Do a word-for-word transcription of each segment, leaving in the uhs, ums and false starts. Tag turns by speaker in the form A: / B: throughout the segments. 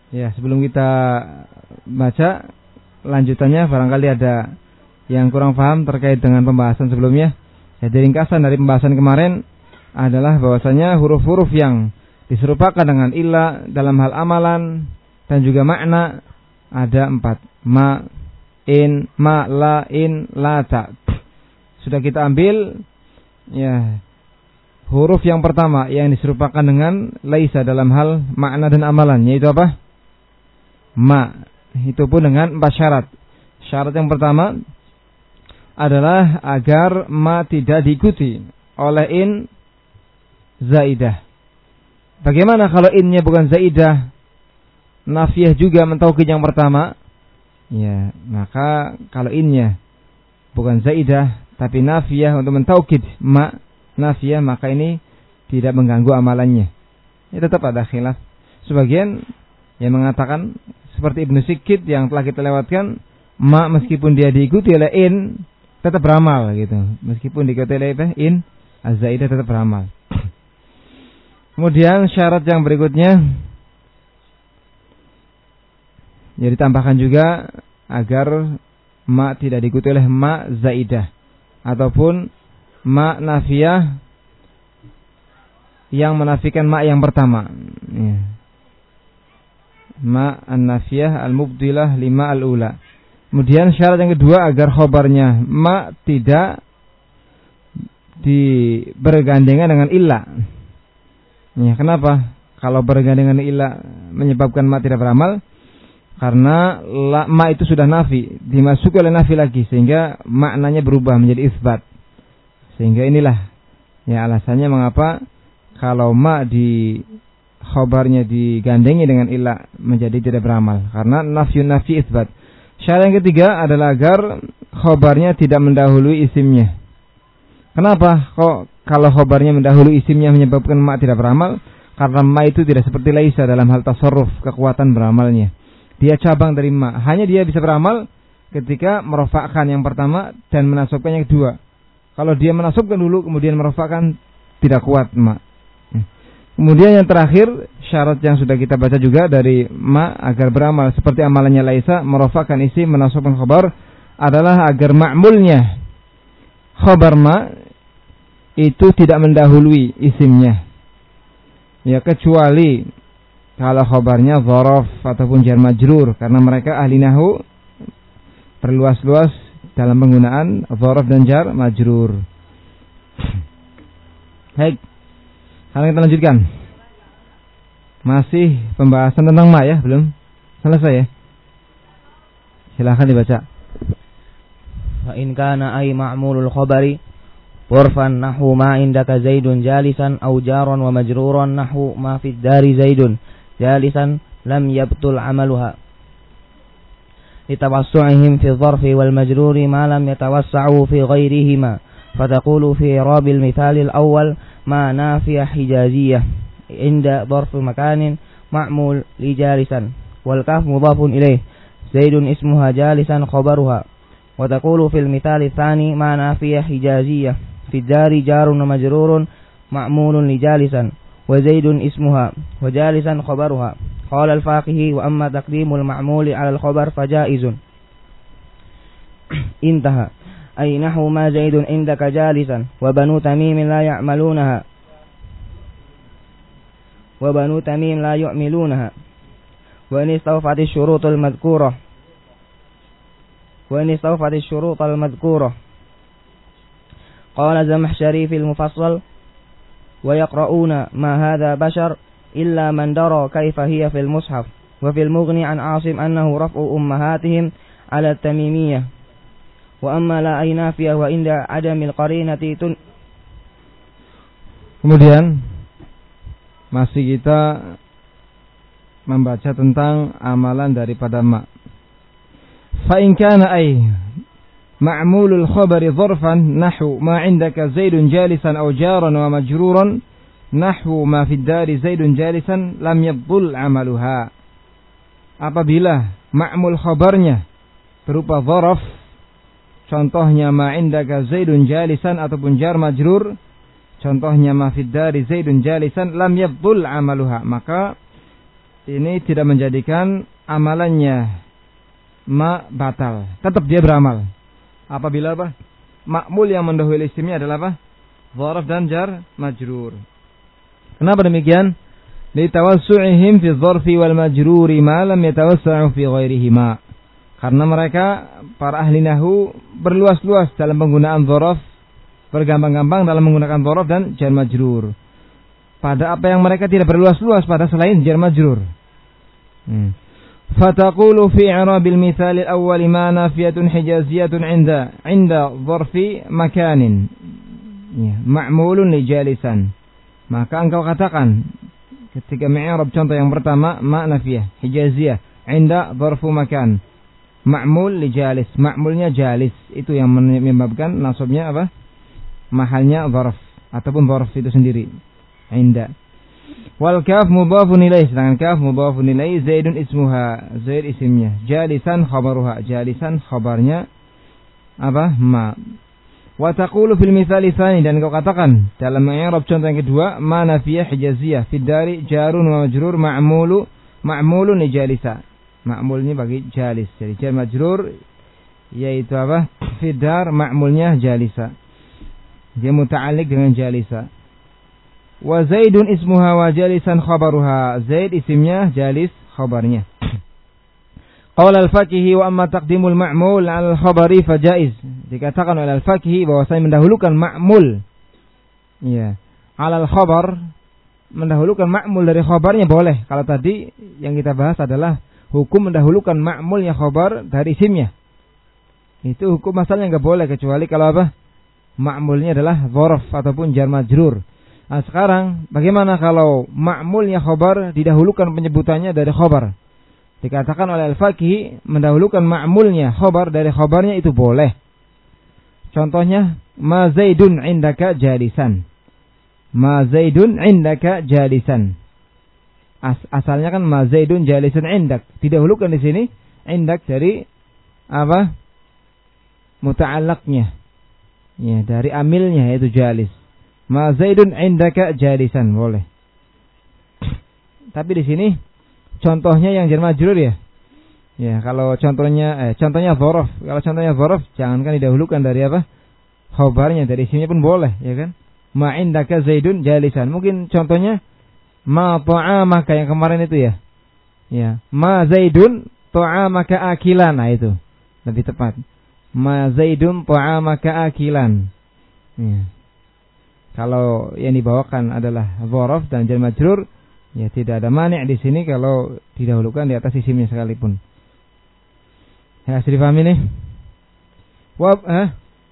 A: Ya, sebelum kita baca lanjutannya, barangkali ada yang kurang paham terkait dengan pembahasan sebelumnya. Jadi ringkasan dari pembahasan kemarin adalah bahwasanya huruf-huruf yang diserupakan dengan illa dalam hal amalan dan juga makna ada empat. Ma, in, ma, la, in, la, ta. Sudah kita ambil ya huruf yang pertama yang diserupakan dengan laisa dalam hal makna dan amalan, yaitu apa? Ma. Itu pun dengan empat syarat. Syarat yang pertama adalah agar ma tidak diikuti oleh in zaidah. Bagaimana kalau innya bukan zaidah, nafiyah juga mentaukid yang pertama? Ya, maka kalau innya bukan zaidah tapi nafiyah untuk mentaukid ma nafiyah, maka ini tidak mengganggu amalannya. Ya, tetap ada khilaf. Sebagian yang mengatakan seperti Ibnu Sikit yang telah kita lewatkan, ma meskipun dia diikuti oleh in tetap beramal gitu. Meskipun diikuti oleh in az-zaidah tetap beramal. Kemudian syarat yang berikutnya ya ditambahkan juga agar ma tidak diikuti oleh ma zaidah ataupun ma nafiyah yang menafikan ma yang pertama. Ya. Ma an-nafiyah al-mubdilah lima al-ula. Kemudian syarat yang kedua agar khobarnya ma tidak di bergandengan dengan illa. Ya, kenapa? Kalau bergandengan dengan illa menyebabkan ma tidak beramal? Karena la, ma itu sudah nafi, dimasuki oleh nafi lagi sehingga maknanya berubah menjadi isbat. Sehingga inilah ya alasannya mengapa kalau ma di khobarnya digandengi dengan illa menjadi tidak beramal, karena nafyun nafi isbat. Syarat yang ketiga adalah agar khobarnya tidak mendahului isimnya. Kenapa kok kalau khobarnya mendahului isimnya menyebabkan ma tidak beramal? Karena ma itu tidak seperti laisa dalam hal tasarruf, kekuatan beramalnya. Dia cabang dari ma. Hanya dia bisa beramal ketika merofakkan yang pertama dan menasabkan yang kedua. Kalau dia menasabkan dulu kemudian merofakkan, tidak kuat ma. Kemudian yang terakhir, syarat yang sudah kita baca juga dari ma agar beramal seperti amalannya laisa, merofakkan isim, menasabkan khabar, adalah agar ma'mulnya khabar ma itu tidak mendahului isimnya. Ya, kecuali kalau khabarnya dzaraf ataupun jar majrur, karena mereka ahli nahwu perluas-luas dalam penggunaan dzaraf dan jar majrur. Baik. Sekarang kita lanjutkan. Masih pembahasan tentang ma ya, belum selesai ya. Silakan dibaca.
B: Fa in kana ay ma'mulul khabari warfan nahwu ma indaka zaidun jalisan aw jaran wa majruran nahwu ma fid dari zaidun jalisan lam yabtul amaluha litawassu'ihim fi dharfi wal majruri ma lam yatawassa'u fi ghairihima fataqulu fi rabil mithalil awwal ma nafiyah hijaziyah inda dharf makanin ma'mul li jalisan wal kaf mudhafun ilaih zaidun ismuha jalisan khabaruha wa taqulu fil mithali tsani ma nafiyah hijaziyah fi dari jarun majrurun ma'mulun li jalisan wa zaidun ismuha wa jalisan khabaruha qala al-faqihi wa amma taqdimul ma'muli 'ala al-khabar fajaizun intaha ay nahwu ma zaidun indaka jalisan wa banu tamim la ya'malunaha wa banu tamim la yu'milunaha wa in istawfat asy-syurut al-madhkurah wa in istawfat asy-syurut al-madhkurah qala Zamahshari fil mufassal wa yaqra'una ma hadha bashar illa man dara kayfa hiya fil mushaf wa fil mughni an Asim annahu raf'u ummahatihim 'ala at-tamimiyyah wa amma la aynafiyah wa inda adamil qarinati tun.
A: Kemudian masih kita membaca tentang amalan daripada ma. Fa in kana ay ma'mulul khabari dharfan nahwu ma 'indaka zaidun jalisan aw jaran wa majruran nahwu ma fid dari zaidun jalisan lam yabdul amaluha. Apabila ma'mul khabarnya berupa dzaraf, contohnya ma 'indaka zaidun jalisan ataupun jar majrur, contohnya ma fid dari zaidun jalisan lam yabdul amaluha, maka ini tidak menjadikan amalannya ma batal. Tetap dia beramal. Apabila apa? Ma'mul yang mendahului isimnya adalah apa? Dzaraf dan jar majrur. Kenapa demikian? Litawassu'ihim fi dzarfi wal majruri ma lam yatawassa'u fi ghairihima. Karena mereka para ahli nahwu berluas-luas dalam penggunaan dzaraf, bergampang-gampang dalam menggunakan dzaraf dan jar majrur. Pada apa yang mereka tidak berluas-luas pada selain jar majrur. Hmm. Fataqulu fi i'rabil mithal al-awwal ma nafiyatun hijaziyatun 'inda 'inda dzarfi makanin. Ya, ma'mulun li jalisan. Maka engkau katakan ketika mi'rab contoh yang pertama ma nafiyah hijaziyah 'inda dzarfu makan. Ma'mul li jalis. Ma'mulnya jalis. Itu yang menyebabkan nasabnya apa? Mahalnya dzarf ataupun dzarf itu sendiri. 'Inda. Wal kaf mudhafun ilaih, sedangkan kaf mudhafun ilaih, Zaidun ismuha, Zaid isimnya, jalisan khabaruha, jalisan khabarnya apa? Ma. Wa taqulu fil mithal tsani, dan kau katakan dalam i'rab contoh yang kedua, ma nafiyah hijaziyah fid dari jarun wa majrur ma'mulu ma'mulun li jalisa. Ma'mulnya bagi jalis. Jadi jar majrur yaitu apa? Fid dar ma'mulnya jalisa. Dia muta'alliq dengan jalisa. Wa Zaidun ismuha wa jalisan khabaruha. Zaid isimnya, jalis khabarnya. Qala al-fakihi wa amma taqdimul ma'mul 'ala al-khabari fa jaiz. Dikatakan oleh al-fakihi bahwa saya mendahulukan ma'mul. Ya, 'ala al-khabar, mendahulukan ma'mul dari khabarnya boleh. Kalau tadi yang kita bahas adalah hukum mendahulukan ma'mulnya khabar dari isimnya. Itu hukum asalnya enggak boleh kecuali kalau apa? Ma'mulnya adalah dzaraf ataupun jar majrur. Nah, sekarang bagaimana kalau ma'mulnya khabar didahulukan penyebutannya dari khabar? Dikatakan oleh al-faqih mendahulukan ma'mulnya khabar dari khabarnya itu boleh. Contohnya ma Zaidun indaka jalisan. Ma Zaidun indaka jalisan. As asalnya kan ma Zaidun jalisan indak. Didahulukan di sini indak dari apa? Muta'allaqnya. Ya, dari amilnya yaitu jalis. Ma Zaidun indaka jalisan, boleh. Tapi di sini contohnya yang jar majrur ya. Ya, kalau contohnya eh contohnya dzaraf. Kalau contohnya dzaraf jangankan didahulukan dari apa? Khabarnya, dari isimnya pun boleh, ya kan? Ma indaka Zaidun jalisan. Mungkin contohnya ma ta'amaka yang kemarin itu ya. Ya, ma Zaidun ta'amaka akilan. Nah itu lebih tepat. Ma Zaidun ta'amaka akilan. Ya. Kalau yang dibawakan adalah dzaraf dan jar majrur, ya tidak ada mani' di sini kalau didahulukan di atas isimnya sekalipun. Ya, sudah dipahami nih? Wab, eh?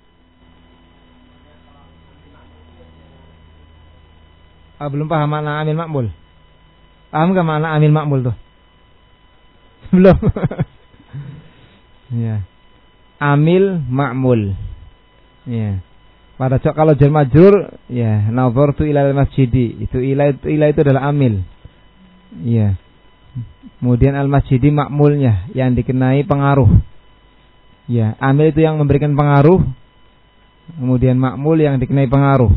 A: Ah, belum paham makna amil ma'mul. Paham enggak makna amil ma'mul tuh? Belum. Ya. Amil ma'mul. Ya. Pada cok kalau jar majrur ya nazartu ilal masjidi, itu ila itu ila itu adalah amil. Ya. Kemudian al masjidi ma'mulnya yang dikenai pengaruh. Ya, amil itu yang memberikan pengaruh. Kemudian ma'mul yang dikenai pengaruh.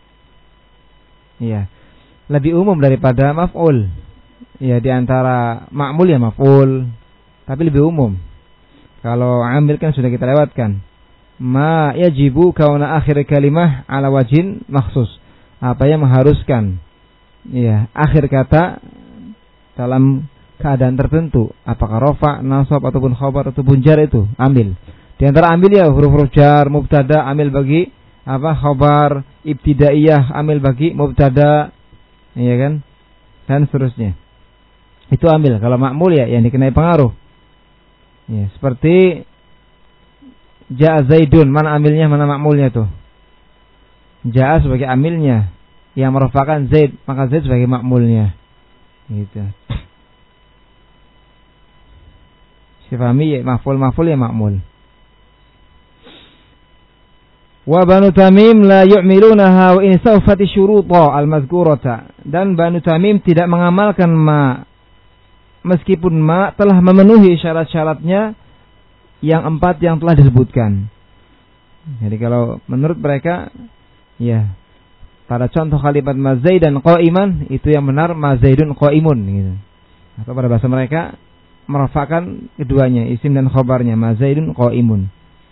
A: Ya. Lebih umum daripada maf'ul. Ya, di antara ma'mul ya maf'ul, tapi lebih umum. Kalau amil kan sudah kita lewatkan. Ma yajibu kauna akhir kalimah ala wajin makhsus. Apa yang mengharuskan ya akhir kata dalam keadaan tertentu, apakah rafa, nasab ataupun khabar ataupun jar, itu amil. Di antara amil ya huruf-huruf jar, mubtada, amil bagi apa? Khabar, ibtidaiyah, amil bagi mubtada, ya kan? Dan seterusnya. Itu amil. Kalau ma'mul ya yang dikenai pengaruh. Ya, seperti Ja'a Zaidun, mana amilnya, mana ma'mulnya tuh? Ja'a sebagai amilnya, yang merupakan Zaid, maka Zaid sebagai ma'mulnya. Gitu. Sifami ya maf'ul, maf'ul ya ma'mul. Wa Banu Tamim la yu'milunaha wa in sawfati syuruta al-mazkurata. Dan Banu Tamim tidak mengamalkan ma meskipun ma telah memenuhi syarat-syaratnya yang empat yang telah disebutkan. Jadi kalau menurut mereka ya pada contoh kalimat ma Zaidan qa'iman itu yang benar ma Zaidun qa'imun gitu. Atau pada bahasa mereka merafa'kan keduanya, isim dan khabarnya, ma Zaidun qa'imun.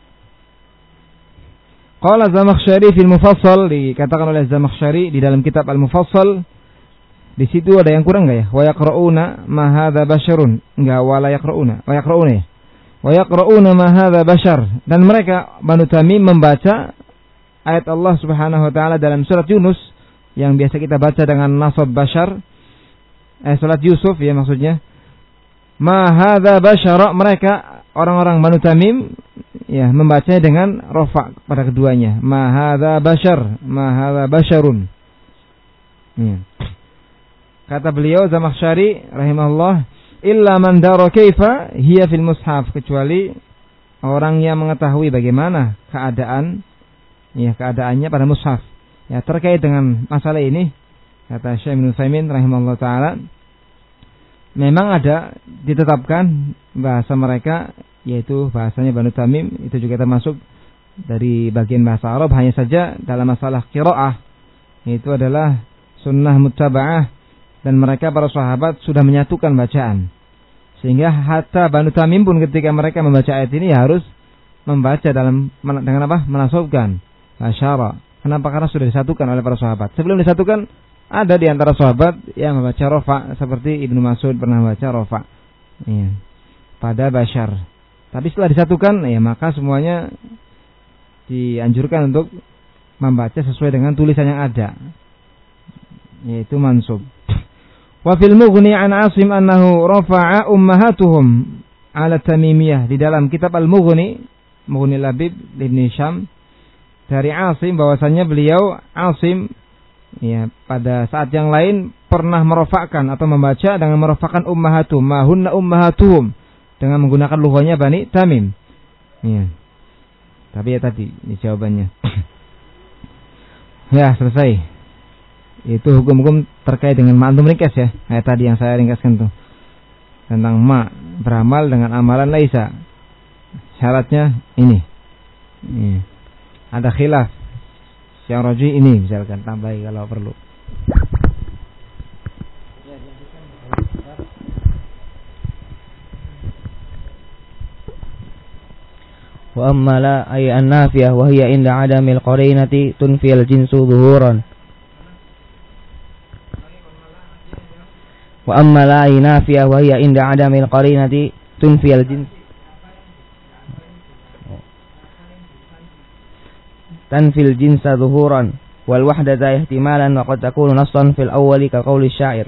A: Qala Zamakhsyari fil Mufassal, dikatakan oleh Zamakhsyari di dalam kitab Al-Mufassal, di situ ada yang kurang enggak ya? Wa yaqra'una ma hadza basyarun. Enggak, wala yaqra'una. Wa yaqra'una ya. Wa yaqra'una ma hadza basyar. Dan mereka Banu Tamim membaca ayat Allah Subhanahu wa taala dalam surat Yunus yang biasa kita baca dengan nasab basyar. Eh surat Yusuf ya maksudnya. Ma hadza basyara, mereka orang-orang Banu Tamim ya membacanya dengan rafa pada keduanya. Ma hadza basyar, ma hadza basyarun. Ya. Kata beliau Zamakhsyari rahimahullah, illa man dara kaifa hiya fil mushaf, kecuali orang yang mengetahui bagaimana keadaan ya keadaannya pada mushaf. Ya, terkait dengan masalah ini kata Syekh Ibnu Utsaimin rahimahullah taala, memang ada ditetapkan bahasa mereka yaitu bahasanya Banu Tamim, itu juga termasuk dari bagian bahasa Arab, hanya saja dalam masalah qiraah itu adalah sunnah muttaba'ah, dan mereka para sahabat sudah menyatukan bacaan. Sehingga hatta Banu Tamim pun ketika mereka membaca ayat ini harus membaca dalam dengan apa? Menasabkan asyara. Kenapa? Karena sudah disatukan oleh para sahabat. Sebelum disatukan ada di antara sahabat yang membaca rafa, seperti Ibnu Mas'ud pernah membaca rafa. Iya. Pada basyar. Tapi setelah disatukan ya maka semuanya dianjurkan untuk membaca sesuai dengan tulisan yang ada, yaitu mansub. Wa fil Mughni an Asim annahu rafa'a ummahatuhum ala Tamimiyah. Di dalam kitab Al-Mughni, Mughni Labib Ibn Syam, dari Asim bahwasannya beliau Asim ya pada saat yang lain pernah merofakkan atau membaca dengan merofakkan ummahatum, ma hunna ummahatuhum, dengan menggunakan lughahnya Bani Tamim. Ya. Tapi ya tadi ini jawabannya. Ya, selesai. Itu hukum-hukum terkait dengan ma, antum ringkas ya. Kayak tadi yang saya ringkaskan tuh. Tentang ma beramal dengan amalan laisa. Syaratnya ini. Ini. Ada khilaf. Yang rajih ini misalkan, tambahi kalau perlu.
B: Wa amma la ay an-nafiyah wa hiya inda adamil qarinati tunfil jinsu zuhuran. Wa amma la ay nafiyah wa hiya inda adamil qarinati tunfil jins tanfil jinsa zuhuran wal wahdata ihtimalan wa qad takunu nassan fil awwali ka qawli syair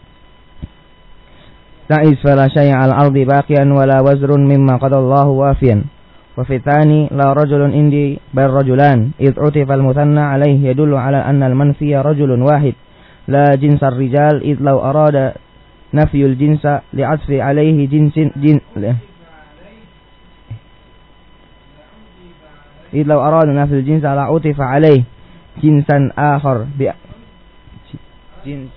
B: ta'iz fala syai'a al ardi baqiyan wala wazrun mimma qadallahu wafiyan. وفي الثاني لا رجل عندي بل رجلان إذ عطف المثنى عليه يدل على أن المنفي رجل واحد لا جنس الرجال إذ لو أراد نفي الجنس لعطف عليه جنس جن إذ لو أراد نفي الجنس لعطف عليه جنسا آخر جنس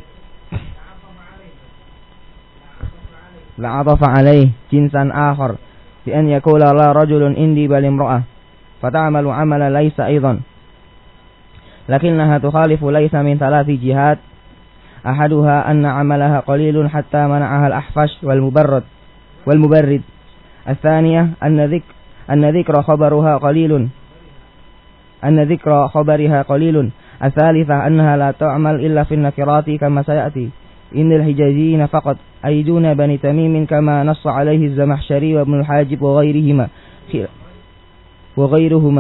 B: لعطف عليه جنسا آخر بأن يقول لا رجل عندي بل امرأة فتعمل عمل ليس أيضا لكنها تخالف ليس من ثلاث جهات أحدها أن عملها قليل حتى منعها الأحفش والمبرد والمبرد الثانية أن ذكر أن ذكر خبرها قليل أن ذكر خبرها قليل الثالثة أنها لا تعمل إلا في النكرات كما سيأتي إن الحجازيين فقط أي دون بني تميم كما نص عليه الزمخشري وابن الحاجب وغيرهما وغيرهما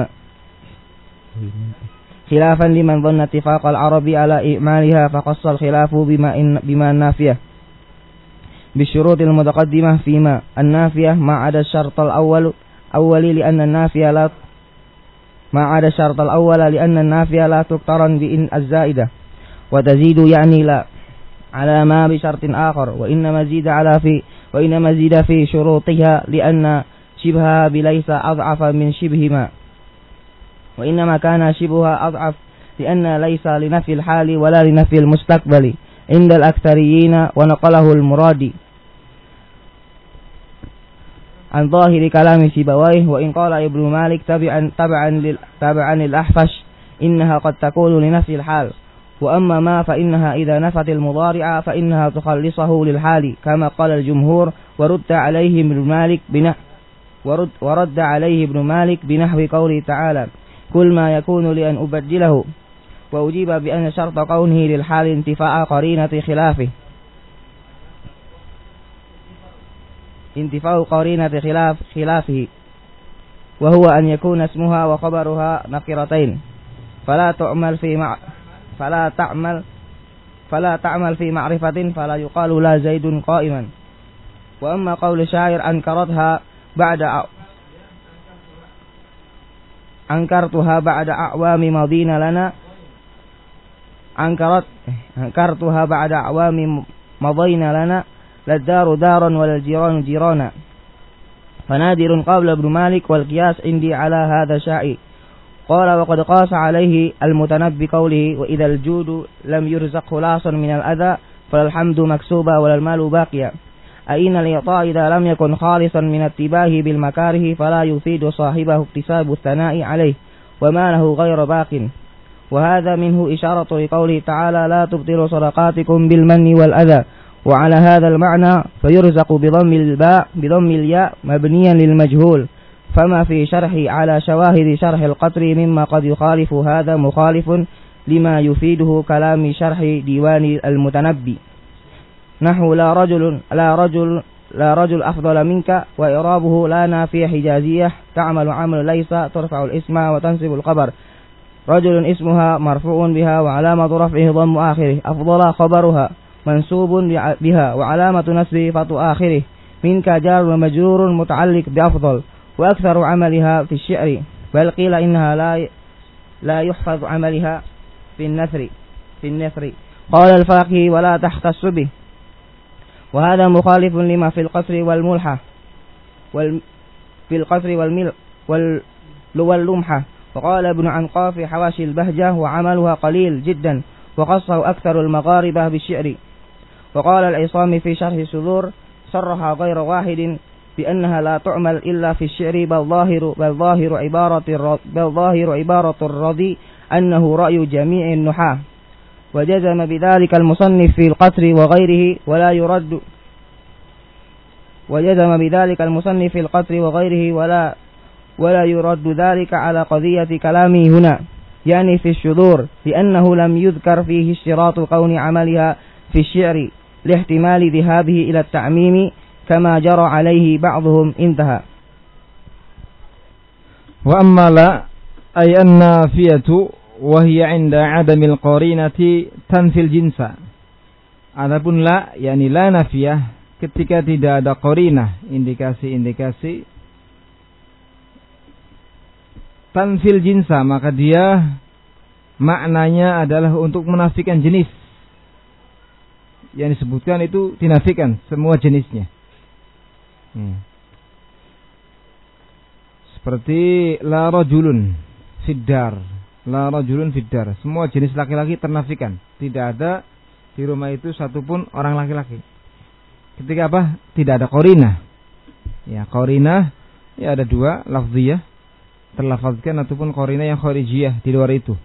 B: خلافا لمن ظن اتفاق العرب على إعمالها فقص الخلاف بما إن بما النافية بالشروط المتقدمة فيما النافية ما عدا الشرط الأول أول لأن النافية لا ما عدا الشرط الأول لأن النافية لا تقترن بإن الزائدة وتزيد يعني لا على ما بشرط آخر وإنما زيد على في وإنما زيد في شروطها لأن شبهها بليس أضعف من شبه ما وإنما كان شبهها أضعف لأن ليس لنفي الحال ولا لنفي المستقبل عند الأكثريين ونقله المرادي عن ظاهر كلام سيبويه وإن قال ابن مالك تبعا تبعا تبعا للأحفش إنها قد تكون لنفي الحال وأما ما فإنها إذا نفت المضارع فإنها تخلصه للحال كما قال الجمهور ورد عليه ابن مالك بنحو ورد, ورد عليه ابن مالك بنحو قوله تعالى كل ما يكون لأن أبدله وأجيب بأن شرط كونه للحال انتفاء قرينة خلافه انتفاء قرينة خلاف خلافه وهو أن يكون اسمها وخبرها نكرتين فلا تعمل في مع فلا تعمل فلا تعمل في معرفة فلا يقال لا زيد قائما. وأما قول الشاعر أنكرتها بعد أ... أنكرتها بعد أعوام ماضين لنا أنكرت أنكرتها بعد أعوام مضين لنا للدار دارا وللجيران جيرانا فنادر قبل ابن مالك والقياس عندي على هذا شائع. قال وقد قاس عليه المتنبي قوله وإذا الجود لم يرزق خلاصا من الأذى فالحمد مكسوبا ولا المال باقيا أين الإعطاء إذا لم يكن خالصا من اتباهه بالمكاره فلا يفيد صاحبه اكتساب الثناء عليه وما له غير باق. وهذا منه إشارة لقوله تعالى لا تبطلوا صدقاتكم بالمن والأذى. وعلى هذا المعنى فيرزق بضم الباء بضم الياء مبنيا للمجهول فما في شرحه على شواهد شرح القطر مما قد يخالف هذا مخالف لما يفيده كلام شرح ديوان المتنبي نحو لا رجل لا رجل لا رجل أفضل منك وإعرابه لا نافية حجازية تعمل عمل ليس ترفع الاسم وتنصب الخبر رجل اسمها مرفوع بها وعلامة رفعه ضم آخره أفضل خبرها منصوب بها وعلامة نصبه فتح آخره منك جار ومجرور متعلق بأفضل وأكثر عملها في الشعر بل قيل إنها لا لا يحفظ عملها في النثر في النثر قال الفاقه ولا تختص به. وهذا مخالف لما في القصر والملحة وال في القصر والمل وال واللمحة. وقال ابن عنقاف في حواشي البهجة وعملها قليل جدا وخصه أكثر المغاربة بالشعر. وقال العصامي في شرح الصدور صرح غير واحد بأنها لا تعمل إلا في الشعر بل ظاهر بل ظاهر عبارة بل ظاهر عبارة الرضي أنه رأي جميع النحاة وجزم بذلك المصنف في القصر وغيره ولا يرد وجزم بذلك المصنف في القصر وغيره ولا ولا يرد ذلك على قضية كلامه هنا يعني في الشذور لأنه لم يذكر فيه اشتراط كون عملها في الشعر لاحتمال ذهابه إلى التعميم كما جرى عليه بعضهم انتهى.
A: وأما لا أي النافية وهي عند عدم القرينة تنفي الجنس. Adapun la yakni la nafiyah ketika tidak ada qarinah indikasi-indikasi tanfil jinsa maka dia maknanya adalah untuk menafikan jenis yang disebutkan itu dinafikan semua jenisnya. Hmm. Seperti la rajulun fiddar, la rajulun fiddar, semua jenis laki-laki ternafikan, tidak ada di rumah itu satupun orang laki-laki. Ketika apa? Tidak ada qarinah. Ya, qarinah ya ada dua, lafziyah terlafazkan ataupun qarinah yang kharijiyah di luar itu.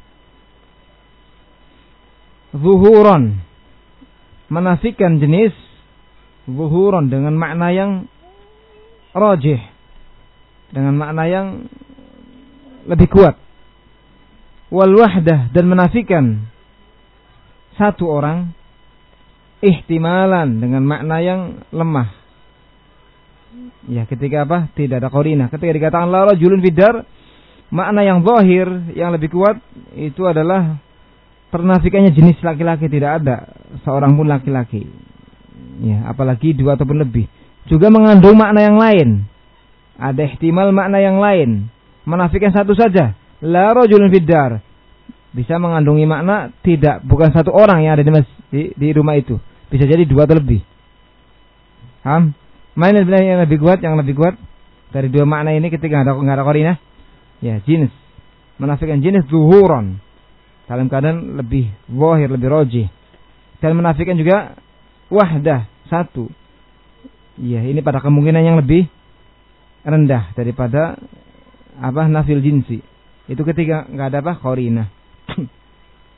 A: Zuhuran menafikan jenis zuhuran dengan makna yang rajih, dengan makna yang lebih kuat. Wal wahdah dan menafikan satu orang ihtimalan dengan makna yang lemah. Ya, ketika apa? Tidak ada qarinah. Ketika dikatakan la rajulun fiddar, makna yang zahir yang lebih kuat itu adalah ternafikannya jenis laki-laki, tidak ada seorang pun laki-laki. Ya, apalagi dua ataupun lebih. Juga mengandung makna yang lain. Ada ihtimal makna yang lain. Menafikan satu saja, la rajulun fiddar, bisa mengandungi makna tidak, bukan satu orang yang ada di, di, di rumah itu. Bisa jadi dua atau lebih. Paham? Mana yang lebih kuat? Yang lebih kuat dari dua makna ini ketika ada enggak ada qarinah? Ya, jenis. Menafikan jenis zuhuran. Dalam keadaan lebih zahir, lebih rajih. Dan menafikan juga wahdah, satu. Ya, ini pada kemungkinan yang lebih rendah daripada apa nafil jinsi. Itu ketika enggak ada apa qarinah.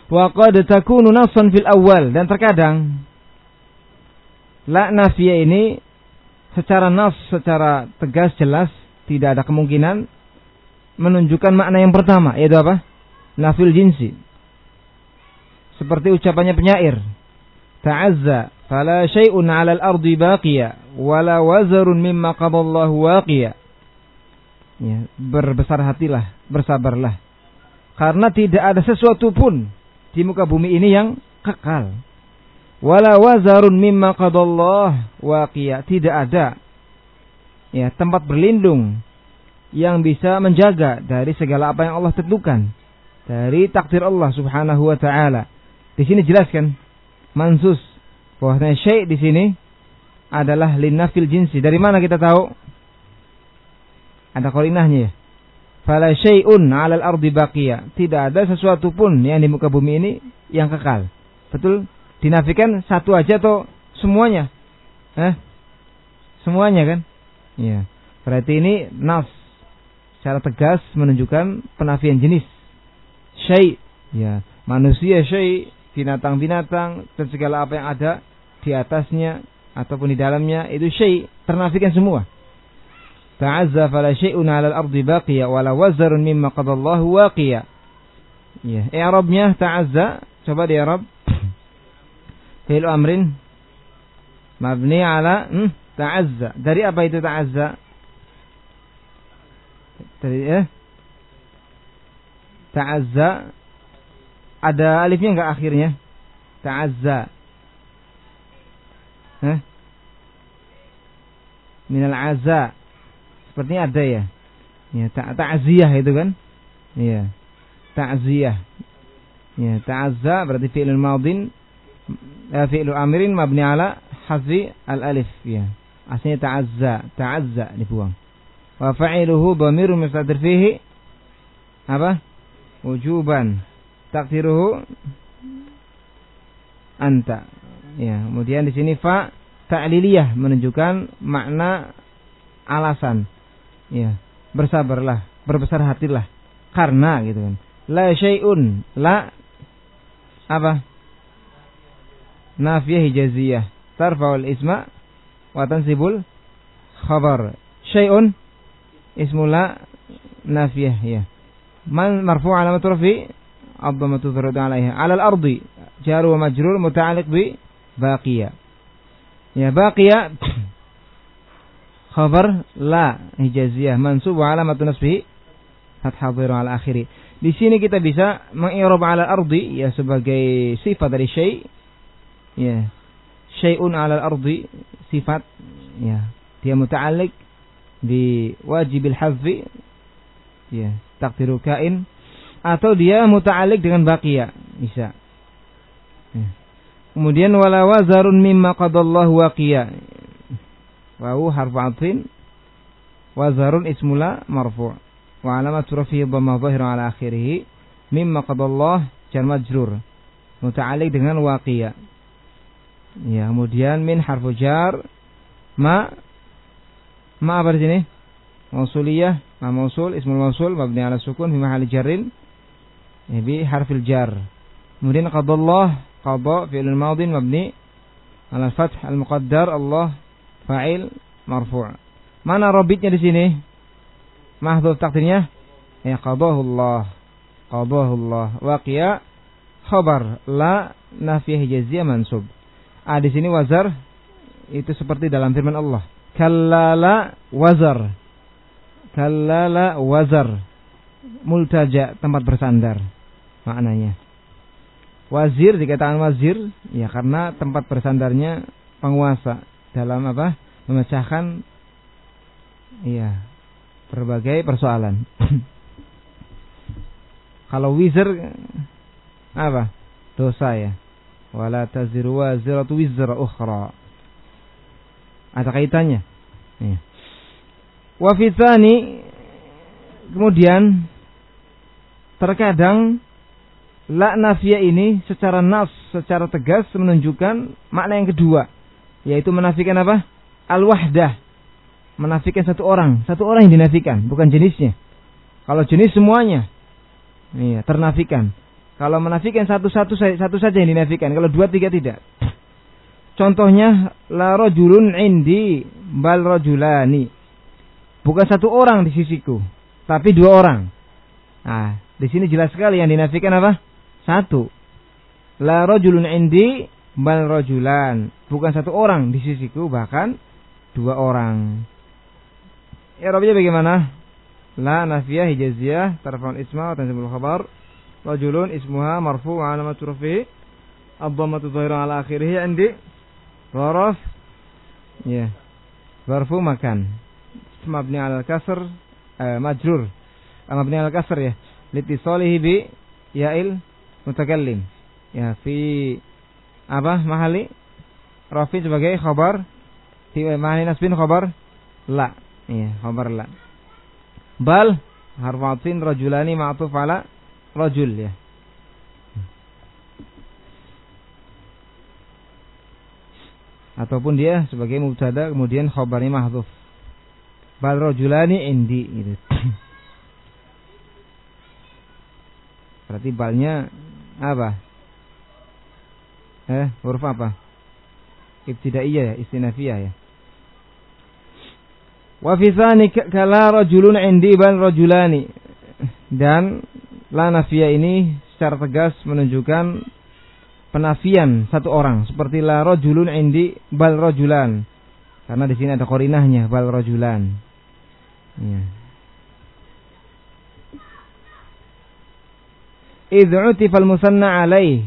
A: Wa qad takunu nassan fil awal, dan terkadang la nafiyah ini secara nas, secara tegas jelas tidak ada kemungkinan menunjukkan makna yang pertama, yaitu apa? Nafil jinsi. Seperti ucapannya penyair, ta'azza fala syai'un 'alal ardi baqiya wala wazarun mimma qadallahu waqiya. Ya, berbesar hatilah, bersabarlah, karena tidak ada sesuatu pun di muka bumi ini yang kekal. Wala wazarun mimma qadallahu waqiya, tidak ada ya tempat berlindung yang bisa menjaga dari segala apa yang Allah tentukan, dari takdir Allah Subhanahu wa taala. Di sini jelaskan mansus bahwa syai' di sini adalah linafil jinsi. Dari mana kita tahu? Ada qarinahnya ya. Fala syai'un 'alal ardi baqiya, tidak ada sesuatu pun yang di muka bumi ini yang kekal. Betul? Dinafikan satu aja atau semuanya? Hah? Semuanya kan? Iya. Berarti ini nas secara tegas menunjukkan penafian jenis. Syai', ya, manusia syai', binatang-binatang dan segala apa yang ada di atasnya ataupun di dalamnya itu syai', ternafikan semua. Ta'azza fala syai'un 'alal ardi baqiya wala wazarun mimma qadallahu waqiya. Ya, i'rabnya ta'azza, coba di i'rab. Fi'il amrin mabni 'ala hmm, ta'azza. Dari apa itu ta'azza? Dari eh ta'azza ada alifnya enggak akhirnya? Ta'azza. Hah? Minal azza. Sepertinya ada ya. Ya, ta'ziyah itu kan? Iya. Ta'ziyah. Ya, ta'azza berarti fi'il madin, eh, fi'il amrin mabni ala hazfi al-alif ya. Aslinya ta'azza, ta'azza dibuang. Wa fa'iluhu dhamirun mustaqdir fihi apa? Wujuban. Takdiruhu anta. Ya, kemudian di sini fa ta'liliyah menunjukkan makna alasan. Ya, bersabarlah, berbesar hatilah karena gitu kan. La syai'un, la apa? Nafiyah hijaziyah, tarfa'ul isma wa tansibul khabar. Syai'un ismu la nafiyah ya. Man marfu' alamatu rafi' ad-dhammatu zaradu 'alaiha. 'Ala al-ardi jar wa majrur muta'alliq bi baqiya. Ya, baqiya khabar la hijaziyah mansub wa alamatu nasbihi fathah dhahir ala akhiri. Di sini kita bisa mengi'rab 'ala al-ardi ya sebagai sifat dari syai'. Ya. Syai'un 'ala al-ardi sifat ya. Dia muta'alliq bi wajibil hazfi ya, takdiru kain, atau dia muta'alliq dengan baqiya bisa. Ya. Kemudian wala wazarun mimma qadallahu waqiya. Wa harfu 'atfin, wazarun ismula marfu'. Wa alamatu rafihi dhamma dhahira 'ala akhirih. Mimma qadallahu jar majrur. Muta'alliq dengan waqiya. Ya, kemudian min harfu jar, ma ma apa di sini? Mausuliyah, ma mausul, ismul mausul mabni 'ala sukun fi mahalli jarrin bi harfil jar. Kemudian qadallahu, qada fi'il madin mabni 'ala fath al-muqaddar, Allah fa'il marfu'. Mana rabitnya di sini? Mahdhuf takdirnya ya qadahullah, qadahullah. Waqiya khabar la nafiyah hijaziyah mansub. Ah, di sini wazar itu seperti dalam firman Allah, kallala wazar. Kallala wazar. Multaja, tempat bersandar maknanya. Wazir dikatakan wazir ya karena tempat bersandarnya penguasa dalam apa? Memecahkan iya berbagai persoalan. Kalau wizar apa? Dosa ya. Wala taziru waziratu wizra ukhra. Ada kaitannya. Ya. Wa fi tsani, kemudian terkadang la nafiyah ini secara nas, secara tegas menunjukkan makna yang kedua, yaitu menafikan apa? Al-wahdah. Menafikan satu orang, satu orang yang dinafikan, bukan jenisnya. Kalau jenis semuanya iya, ternafikan. Kalau menafikan satu-satu satu saja yang dinafikan, kalau dua tiga tidak. Contohnya la rajulun indi bal rajulani. Bukan satu orang di sisiku, tapi dua orang. Nah, di sini jelas sekali yang dinafikan apa? Satu. La rajulun indi bal rajulan. Bukan satu orang di sisiku, bahkan dua orang. Ya, Rabbnya bagaimana? La nafiyah hijaziyah tarfa'ul isma wa tanzimul khabar. Rajulun ismuha marfu' wa alamat rafi'i ad-dhammatu dhahirah ala akhirih indi dharaf. Ya. Zarfu makan. Mabni ala al-kasr eh, majrur. Mabni ala al-kasr ya. Litisalihi bi ya'il mutakallim. Ya, fi apa mahali rafi sebagai khabar, fi mahali nasbin khabar la. Iya, khabar la. Bal harfu atfin rajulani ma'tuf ala rajul ya. Ataupun dia sebagai mubtada kemudian khabarnya mahdhuf. Bal rajulani indi gitu. Berarti balnya apa? Eh, huruf apa? Ibtidaiyah ya, istinafiyah ya. Wa fi tsani kala rajulun indi bal rajulani. Dan la nafiyah ini secara tegas menunjukkan penafian satu orang, seperti la rajulun indi bal rajulan. Karena di sini ada qarinahnya bal rajulan. Ya. Idza utifa al-musanna alaih.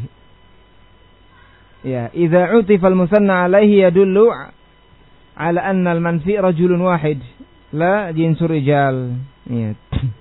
A: Ya, idza utifa al-musanna alaihi yadullu ala anna al-manfi rajulun wahid la jinsu rijal. Ya.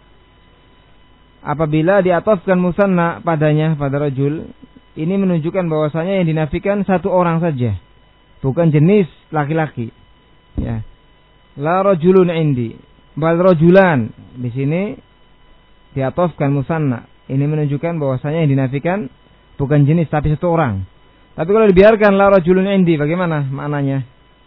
A: Apabila diatofkan musanna padanya pada rajul, ini menunjukkan bahwasanya yang dinafikan satu orang saja, bukan jenis laki-laki. Ya. La rajulun indi bal rajulan. Di sini diatofkan musanna. Ini menunjukkan bahwasanya yang dinafikan bukan jenis tapi satu orang. Tapi kalau dibiarkan la rajulun indi, bagaimana maknanya?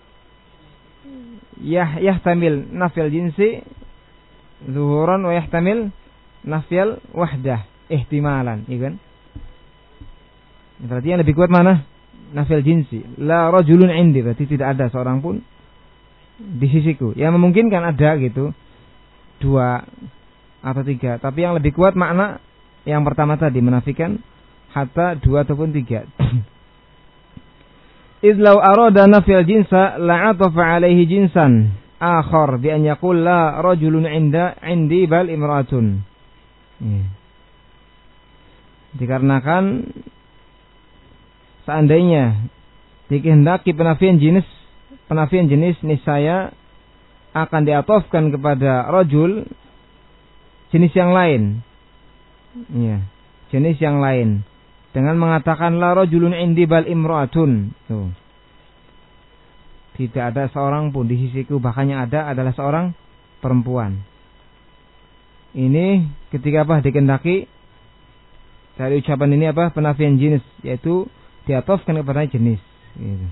A: Yah yahtamil nafyal jinsi zuhuran wa yahtamil nafyal wahdah ihtimalan, iya kan? Berarti yang lebih kuat mana? Nafyal jinsi. La rajulun indi, berarti tidak ada seorang pun di sisiku. Yang memungkinkan ada gitu, dua atau tiga. Tapi yang lebih kuat makna yang pertama tadi, menafikan hatta dua ataupun tiga. Izlau arada nafyal jinsa la'atafa alaihi jinsan akhar bi an yaqul la rajulun inda indi bal imra'atun. Ya. Dikarenakan seandainya dikehendaki penafian jenis, penafian jenis niscaya akan diatofkan kepada rajul jenis yang lain. Ya, jenis yang lain dengan mengatakan la rajulun indi bal imra'atun. Tuh. Tidak ada seorang pun di sisiku, bahkan yang ada adalah seorang perempuan. Ini ketika apa? Dikehendaki dari ucapan ini apa? Penafian jenis, yaitu diatofkan kepada jenis. Gitu.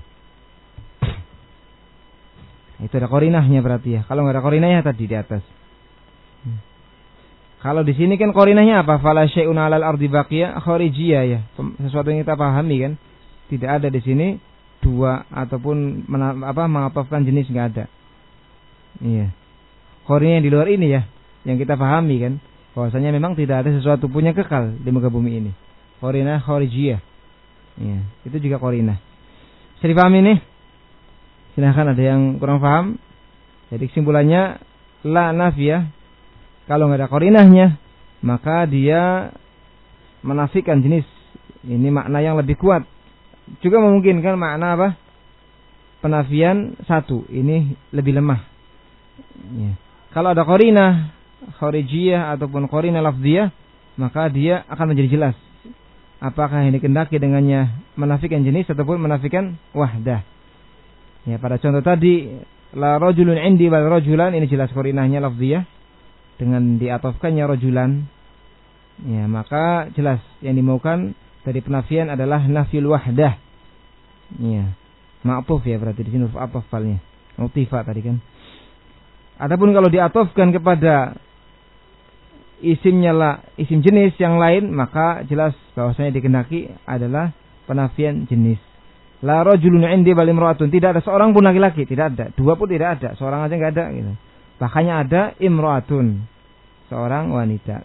A: Itu ada qarinahnya berarti ya. Kalau nggak ada qarinahnya tadi di atas. Kalau di sini kan qarinahnya apa? Fala syai'un 'alal ardi baqiya kharijiyah ya. Sesuatu yang kita pahami kan. Tidak ada di sini dua ataupun mena, apa mengatofkan jenis, enggak ada. Iya. Qarinah yang di luar ini ya yang kita pahami kan. Bahwasanya memang tidak ada sesuatu punya kekal di muka bumi ini. Qarinah kharijiyah. Iya, itu juga qarinah. Bisa dipahami nih? Silahkan, ada yang kurang paham. Jadi kesimpulannya la nafiyah, kalau nggak ada qarinahnya maka dia menafikan jenis. Ini makna yang lebih kuat. Juga memungkinkan makna apa? Penafian satu. Ini lebih lemah. Ya. Kalau ada qarinah kharijiyah ataupun qarinah lafziyah, maka dia akan menjadi jelas. Apakah yang dikehendaki dengannya menafikan jenis ataupun menafikan wahdah. Ya, pada contoh tadi la rajulun indi wal rajulan, ini jelas qarinahnya lafziyah dengan diatofkannya rajulan. Ya, maka jelas yang dimaukan dari penafian adalah nafyul wahdah. Ya. Ma'tuf ya, berarti di sini huruf ataf falnya. Utifa tadi kan. Adapun kalau diatofkan kepada isimnya la, isim jenis yang lain, maka jelas bahwasanya dikehendaki adalah penafian jenis. La rajulun indi bal imra'atun, tidak ada seorang pun laki-laki, tidak ada. Dua pun tidak ada, seorang aja enggak ada gitu. Bahkannya ada imra'atun, seorang wanita.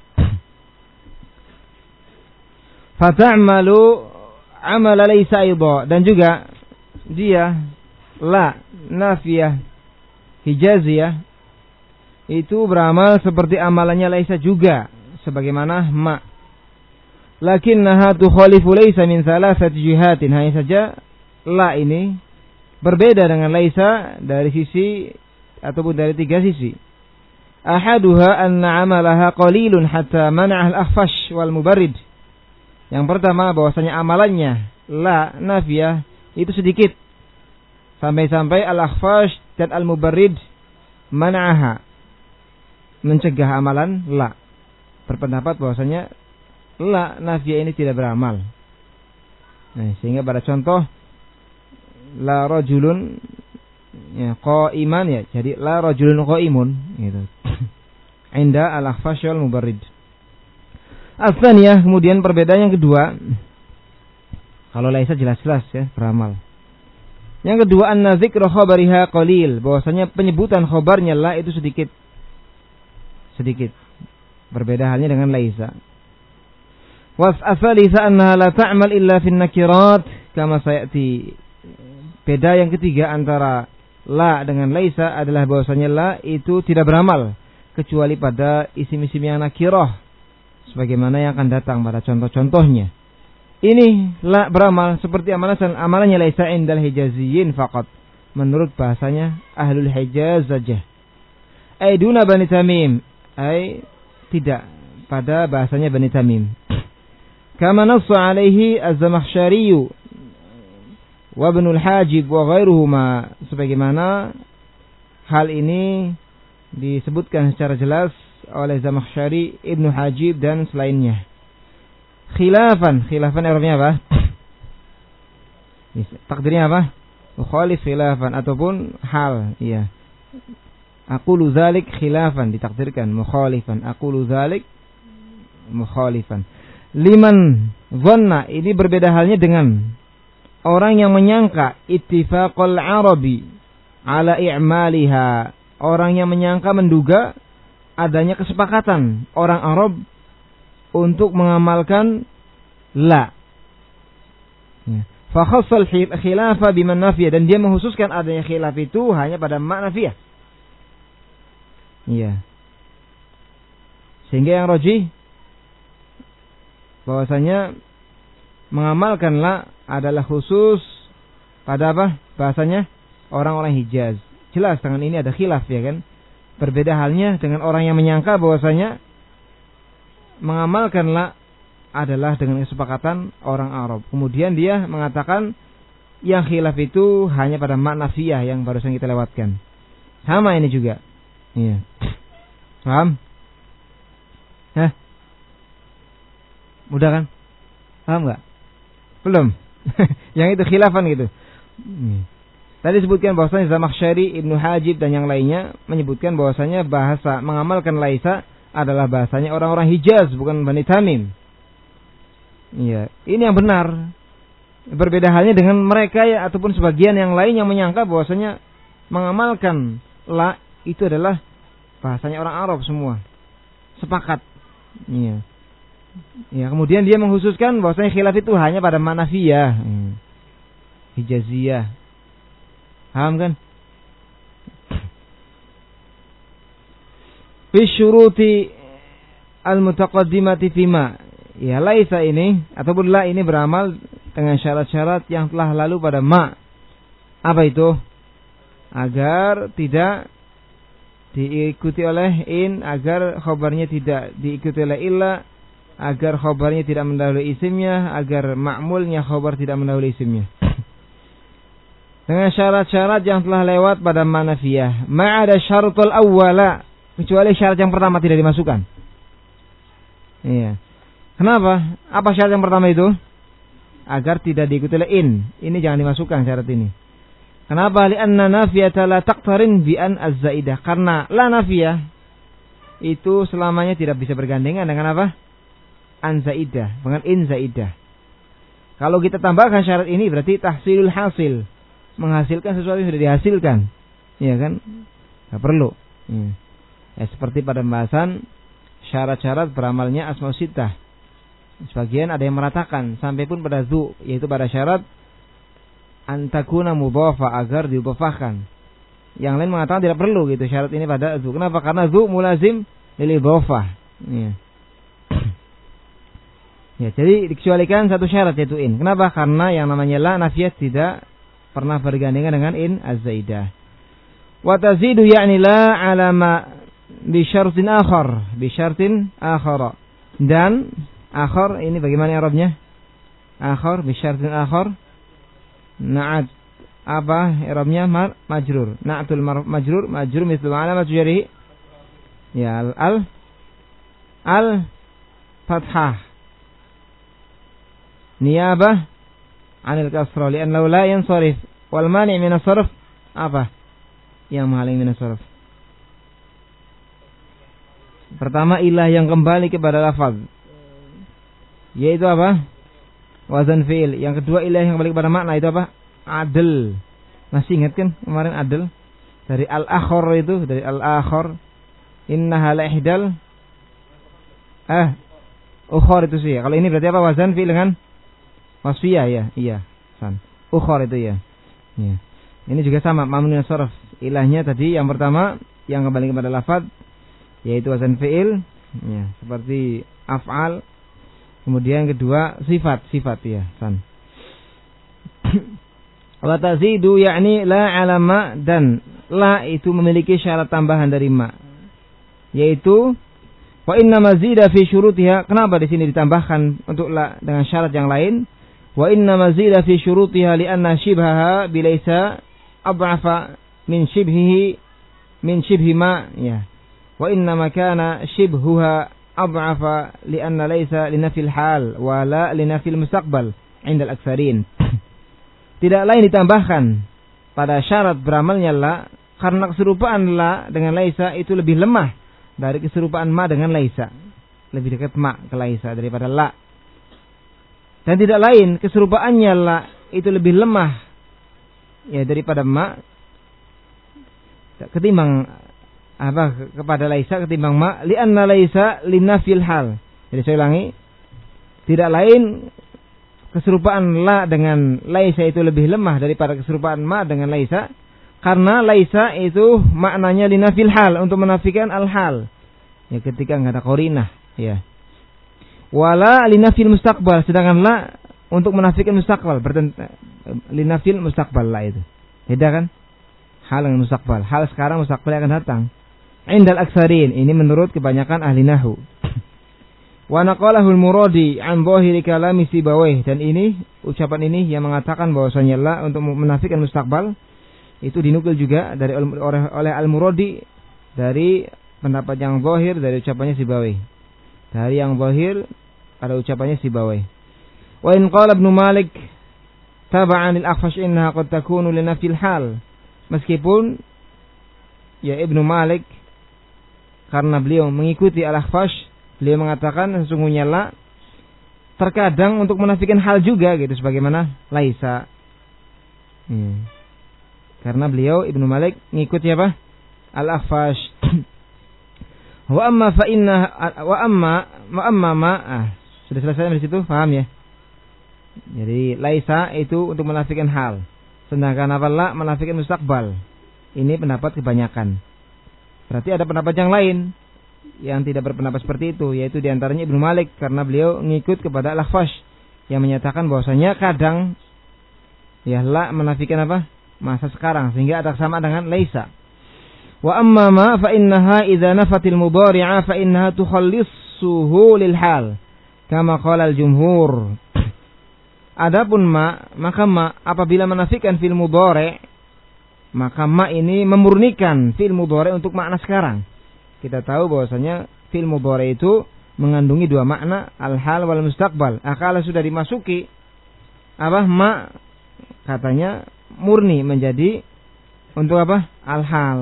A: Fata'malu amala laysa aidha, dan juga dia la nafiyah hijaziyah itu beramal seperti amalannya laisa juga sebagaimana ma. Lakinnaha tukhalifu laysa min thalathati jihatin, hanya saja la ini berbeda dengan laisa dari sisi ataupun dari tiga sisi. Ahaduha anna amalaha qalilun hatta mana'ah al-akhfash wal mubarrid. Yang pertama bahwasanya amalannya la nafiyah itu sedikit sampai-sampai al-akhfash dan al-mubarrid mana'aha, mencegah amalan la. Berpendapat bahwasanya la nafiyah ini tidak beramal. Nah, sehingga pada contoh la rajulun ya qaiman ya, jadi la rajulun qaimun gitu. Inda al-akhfash wal mubarrid. Asalnya kemudian perbedaan yang kedua, kalau laisa jelas-jelas ya beramal. Yang kedua anna dzikra khabariha qalil, bahwasanya penyebutan khabarnya la itu sedikit. Sedikit. Berbeda halnya dengan laisa. Was asalisa annaha la ta'mal illa fin nakirat kama sayati. Beda yang ketiga antara la dengan laisa adalah bahwasanya la itu tidak beramal kecuali pada isim-isim yang nakirah, sebagaimana yang akan datang pada contoh-contohnya. Ini la beramal seperti amalan amalannya laisa indal hijaziyin faqat, menurut bahasanya ahlul hijaz saja. Ai duna bani tamim, ai tidak pada bahasanya bani tamim. Kama nassa alaihi az-Zamakhsyari wa Ibnul Hajib wa ghairuhuma, sebagaimana hal ini disebutkan secara jelas oleh Zamakhsyari, Ibnu Hajib dan selainnya. Khilafan, khilafan Arabnya apa? Takdirnya apa? Mukhalif khilafan ataupun hal, iya. Aqulu dzalik khilafan, ditakdirkan mukhalifan. Aqulu dzalik mukhalifan. Liman dhanna, ini berbeda halnya dengan orang yang menyangka ittifaqal Arabi ala i'maliha, orang yang menyangka menduga adanya kesepakatan orang Arab untuk mengamalkan la. Fa khassal khilafa biman nafiyah, dan dia menghususkan adanya khilaf itu hanya pada makna nafiyah. Iya. Sehingga yang rajih bahwasanya mengamalkan la adalah khusus pada apa? Bahasanya orang-orang Hijaz. Jelas dengan ini ada khilaf ya kan? Berbeda halnya dengan orang yang menyangka bahwasanya mengamalkan la adalah dengan kesepakatan orang Arab. Kemudian dia mengatakan yang khilaf itu hanya pada makna nafiyah yang barusan kita lewatkan. Sama ini juga. Iya. Paham? Hah? Mudah kan? Paham enggak? Belum. Yang itu khilafan gitu. Tadi sebutkan bahwasanya Zamakhsyari, Ibnu Hajib dan yang lainnya menyebutkan bahwasanya bahasa mengamalkan laisa adalah bahasanya orang-orang Hijaz, bukan Bani Tamim. Iya, ini yang benar. Berbeda halnya dengan mereka ya ataupun sebagian yang lain yang menyangka bahwasanya mengamalkan la itu adalah bahasanya orang Arab semua. Sepakat. Iya. Ya, kemudian dia mengkhususkan bahwasanya khilaf itu hanya pada manafiyah, hmm. Hijaziyah. Paham kan? Fi syuruti al-mutaqaddimati fima. Ya, laisa ini ataupun la ini beramal dengan syarat-syarat yang telah lalu pada ma. Apa itu? Agar tidak diikuti oleh in, agar khabarnya tidak diikuti oleh illa, agar khabarnya tidak mendahului isimnya, agar ma'mulnya khabar tidak mendahului isimnya. Dengan syarat-syarat yang telah lewat pada manafiyah. Ma'ada syaratul awwala, kecuali syarat yang pertama tidak dimasukkan. Iya. Kenapa? Apa syarat yang pertama itu? Agar tidak diikuti oleh in. Ini jangan dimasukkan syarat ini. Kenapa? Li'anna nafiyata la taqtarin bi an az-zaidah. Karena la nafiyah itu selamanya tidak bisa bergandengan dengan apa? An zaidah, dengan in zaidah. Kalau kita tambahkan syarat ini berarti tahsilul hasil, menghasilkan sesuatu yang sudah dihasilkan. Ya kan? Enggak perlu. Ya. Ya, seperti pada pembahasan syarat-syarat beramalnya asmaus sittah. Sebagian ada yang meratakan sampai pun pada zu, yaitu pada syarat antakuna mudhafa, agar diudhafahkan. Yang lain mengatakan tidak perlu gitu syarat ini pada zu. Kenapa? Karena zu mulazim lil idhafah. Ya. Ya, jadi dikecualikan satu syarat yaitu in. Kenapa? Karena yang namanya la nafiyah tidak pernah bergandengan dengan in az-zaidah. Wa tazidu ya'ni la ala ma bi syartin akhar, bi syartin akhar. Dan akhar ini bagaimana i'rabnya? Akhar bi syartin akhar. Na'at apa i'rabnya? Majrur. Na'tul majrur, majrur mithlu alamat jarhi. Ya, al al, al fathah. Niyabah anil kasrah li'annahu la yansarif wal mani' min as-sarf apa? Yang menghalangi min as-sarf. Pertama ilah yang kembali kepada lafaz, yaitu apa? Wazan fi'il. Yang kedua ilah yang kembali kepada makna, itu apa? Adl. Masih ingat kan kemarin adl? Dari al-akhar itu, dari al-akhar. Innaha la'ihdal eh ukhar itu sih. Kalau ini berarti apa? Wazan fi'il dengan wasfiyah ya, iya. San. Ukhar itu ya. Ya. Ini juga sama, mamnun sarf. Ilahnya tadi yang pertama yang kembali kepada lafaz yaitu wazan fi'il, ya, seperti af'al. Kemudian kedua sifat, sifat ya, san. Wa tazidu yakni la alama, dan la itu memiliki syarat tambahan dari ma, yaitu wa inna mazida fi syurutiha. Kenapa di sini ditambahkan untuk la dengan syarat yang lain? Wa inna mazida fi syurutiha li'anna shibhaha bilaysa ad'afa min shibhihi min shibhi ma, ya. Wa inna makana shibhuha ad'afa li'anna laysa linafil hal wa la linafil mustaqbal 'inda al-aktsarin. Tidak lain ditambahkan pada syarat beramalnya la karena keserupaan la dengan laisa itu lebih lemah dari keserupaan ma dengan laisa. Lebih dekat ma ke laisa daripada la. Dan tidak lain keserupaannya la itu lebih lemah ya daripada ma ketimbang apa kepada laisa ketimbang ma, li'anna laisa linafil hal. Jadi saya ulangi, tidak lain keserupaan la dengan laisa itu lebih lemah daripada keserupaan ma dengan laisa karena laisa itu maknanya linafil hal, untuk menafikan al-hal. Ya, ketika enggak ada qarinah, ya. Wala linafil mustaqbal, sedangkan la untuk menafikan mustaqbal, bertentangan linafil mustaqbal la itu. Beda kan? Hal dengan mustaqbal. Hal sekarang, mustaqbal yang akan datang. Indal aktsarin, ini menurut kebanyakan ahli nahwu. Wa naqalahu al-Muradi an dhahiri kalami Sibawayh, dan ini ucapan ini yang mengatakan bahwasanya la untuk menafikan mustaqbal itu dinukil juga dari oleh, oleh al-Muradi dari pendapat yang zahir dari ucapannya Sibawayh. Dari yang zahir ada ucapannya Sibawayh. Wa in qala Ibnu Malik tab'an al-Akhfash innaha qad takunu li nafil hal. Meskipun ya Ibnu Malik karena beliau mengikuti al-Akhfash, beliau mengatakan sesungguhnya la terkadang untuk menafikan hal juga gitu sebagaimana laisa. Hmm. Karena beliau Ibnu Malik mengikuti apa? Al-Akhfash. Wa amma fa inna wa amma ma amma ma ah, sudah selesai di situ, paham ya? Jadi laisa itu untuk menafikan hal, sedangkan apa la menafikan mustaqbal. Ini pendapat kebanyakan. Berarti ada pendapat yang lain yang tidak berpendapat seperti itu, yaitu diantaranya Ibnu Malik karena beliau ngikut kepada Al-Akhfash yang menyatakan bahwasanya kadang ya la menafikan apa? Masa sekarang, sehingga ada sama dengan laisa. Wa amma ma fa innaha idza nafatil mudhari'a fa innaha tukhallisuhu lil hal kama qala al-jumhur. Adapun ma, maka ma apabila menafikan fil mudhari', maka ma ini memurnikan fil mudhari' untuk makna sekarang. Kita tahu bahwasanya fil mudhari' itu mengandungi dua makna, al-hal wal mustaqbal. Akala sudah dimasuki apa ma katanya murni menjadi untuk apa? Al-hal.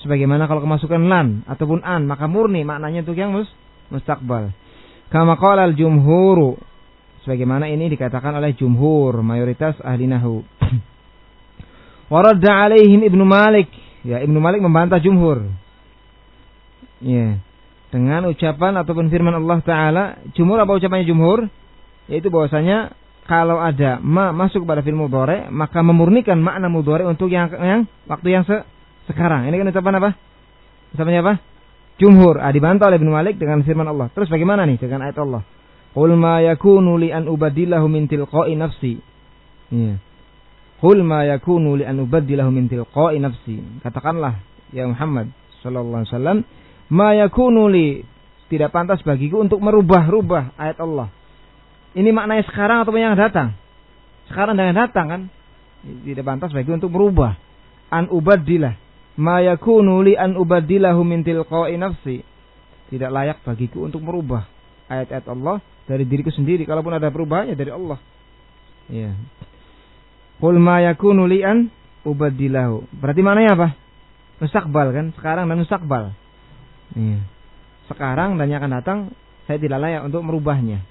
A: Sebagaimana kalau kemasukan lan ataupun an, maka murni maknanya untuk yang mus mustaqbal. Kama qala al-jumhuru, sebagaimana ini dikatakan oleh jumhur, mayoritas ahli nahwu. Wa radda alaihim Ibnu Malik. Ya, Ibnu Malik membantah jumhur. Ya, dengan ucapan ataupun firman Allah Ta'ala. Jumhur, apa ucapannya jumhur? Yaitu bahwasanya kalau ada ma masuk pada fi'il mudhari, maka memurnikan makna mudhari untuk yang yang waktu yang se sekarang. Ini kan ucapan apa? Ucapannya apa? Jumhur. Ah, dibantah oleh Ibnu Malik dengan firman Allah. Terus bagaimana nih dengan ayat Allah? Qul ma yakunu li an ubaddilahu min tilqa'i nafsi. Ya. Qul ma yakunu li an ubaddilahu min tilqa'i nafsi. Katakanlah ya Muhammad sallallahu alaihi wasallam, ma yakunu li, tidak pantas bagiku untuk merubah-rubah ayat Allah. Ini maknanya sekarang atau yang datang? Sekarang dan yang datang kan? Tidak pantas bagiku untuk merubah. An ubaddilah. Ma yakunu li an ubaddilahu min tilqa'i nafsi. Tidak layak bagiku untuk merubah ayat-ayat Allah dari diriku sendiri. Kalaupun ada perubahannya dari Allah. Ya. Qul ma yakunu li an ubaddilahu. Berarti maknanya apa? Mustaqbal kan? Sekarang dan mustaqbal. Ya. Sekarang dan yang akan datang, saya tidak layak untuk merubahnya.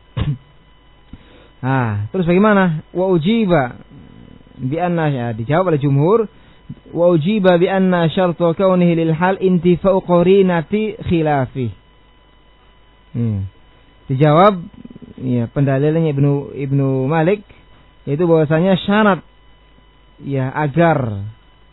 A: Nah, terus bagaimana? Wa ujiba bi anna, ya, dijawab oleh jumhur. Wa ujiba bi anna syartu kaunihi lil hal intifa'u qarinati khilafi. Hmm. Dijawab ya pendalilannya Ibnu Ibnu Malik, yaitu bahwasanya syarat ya agar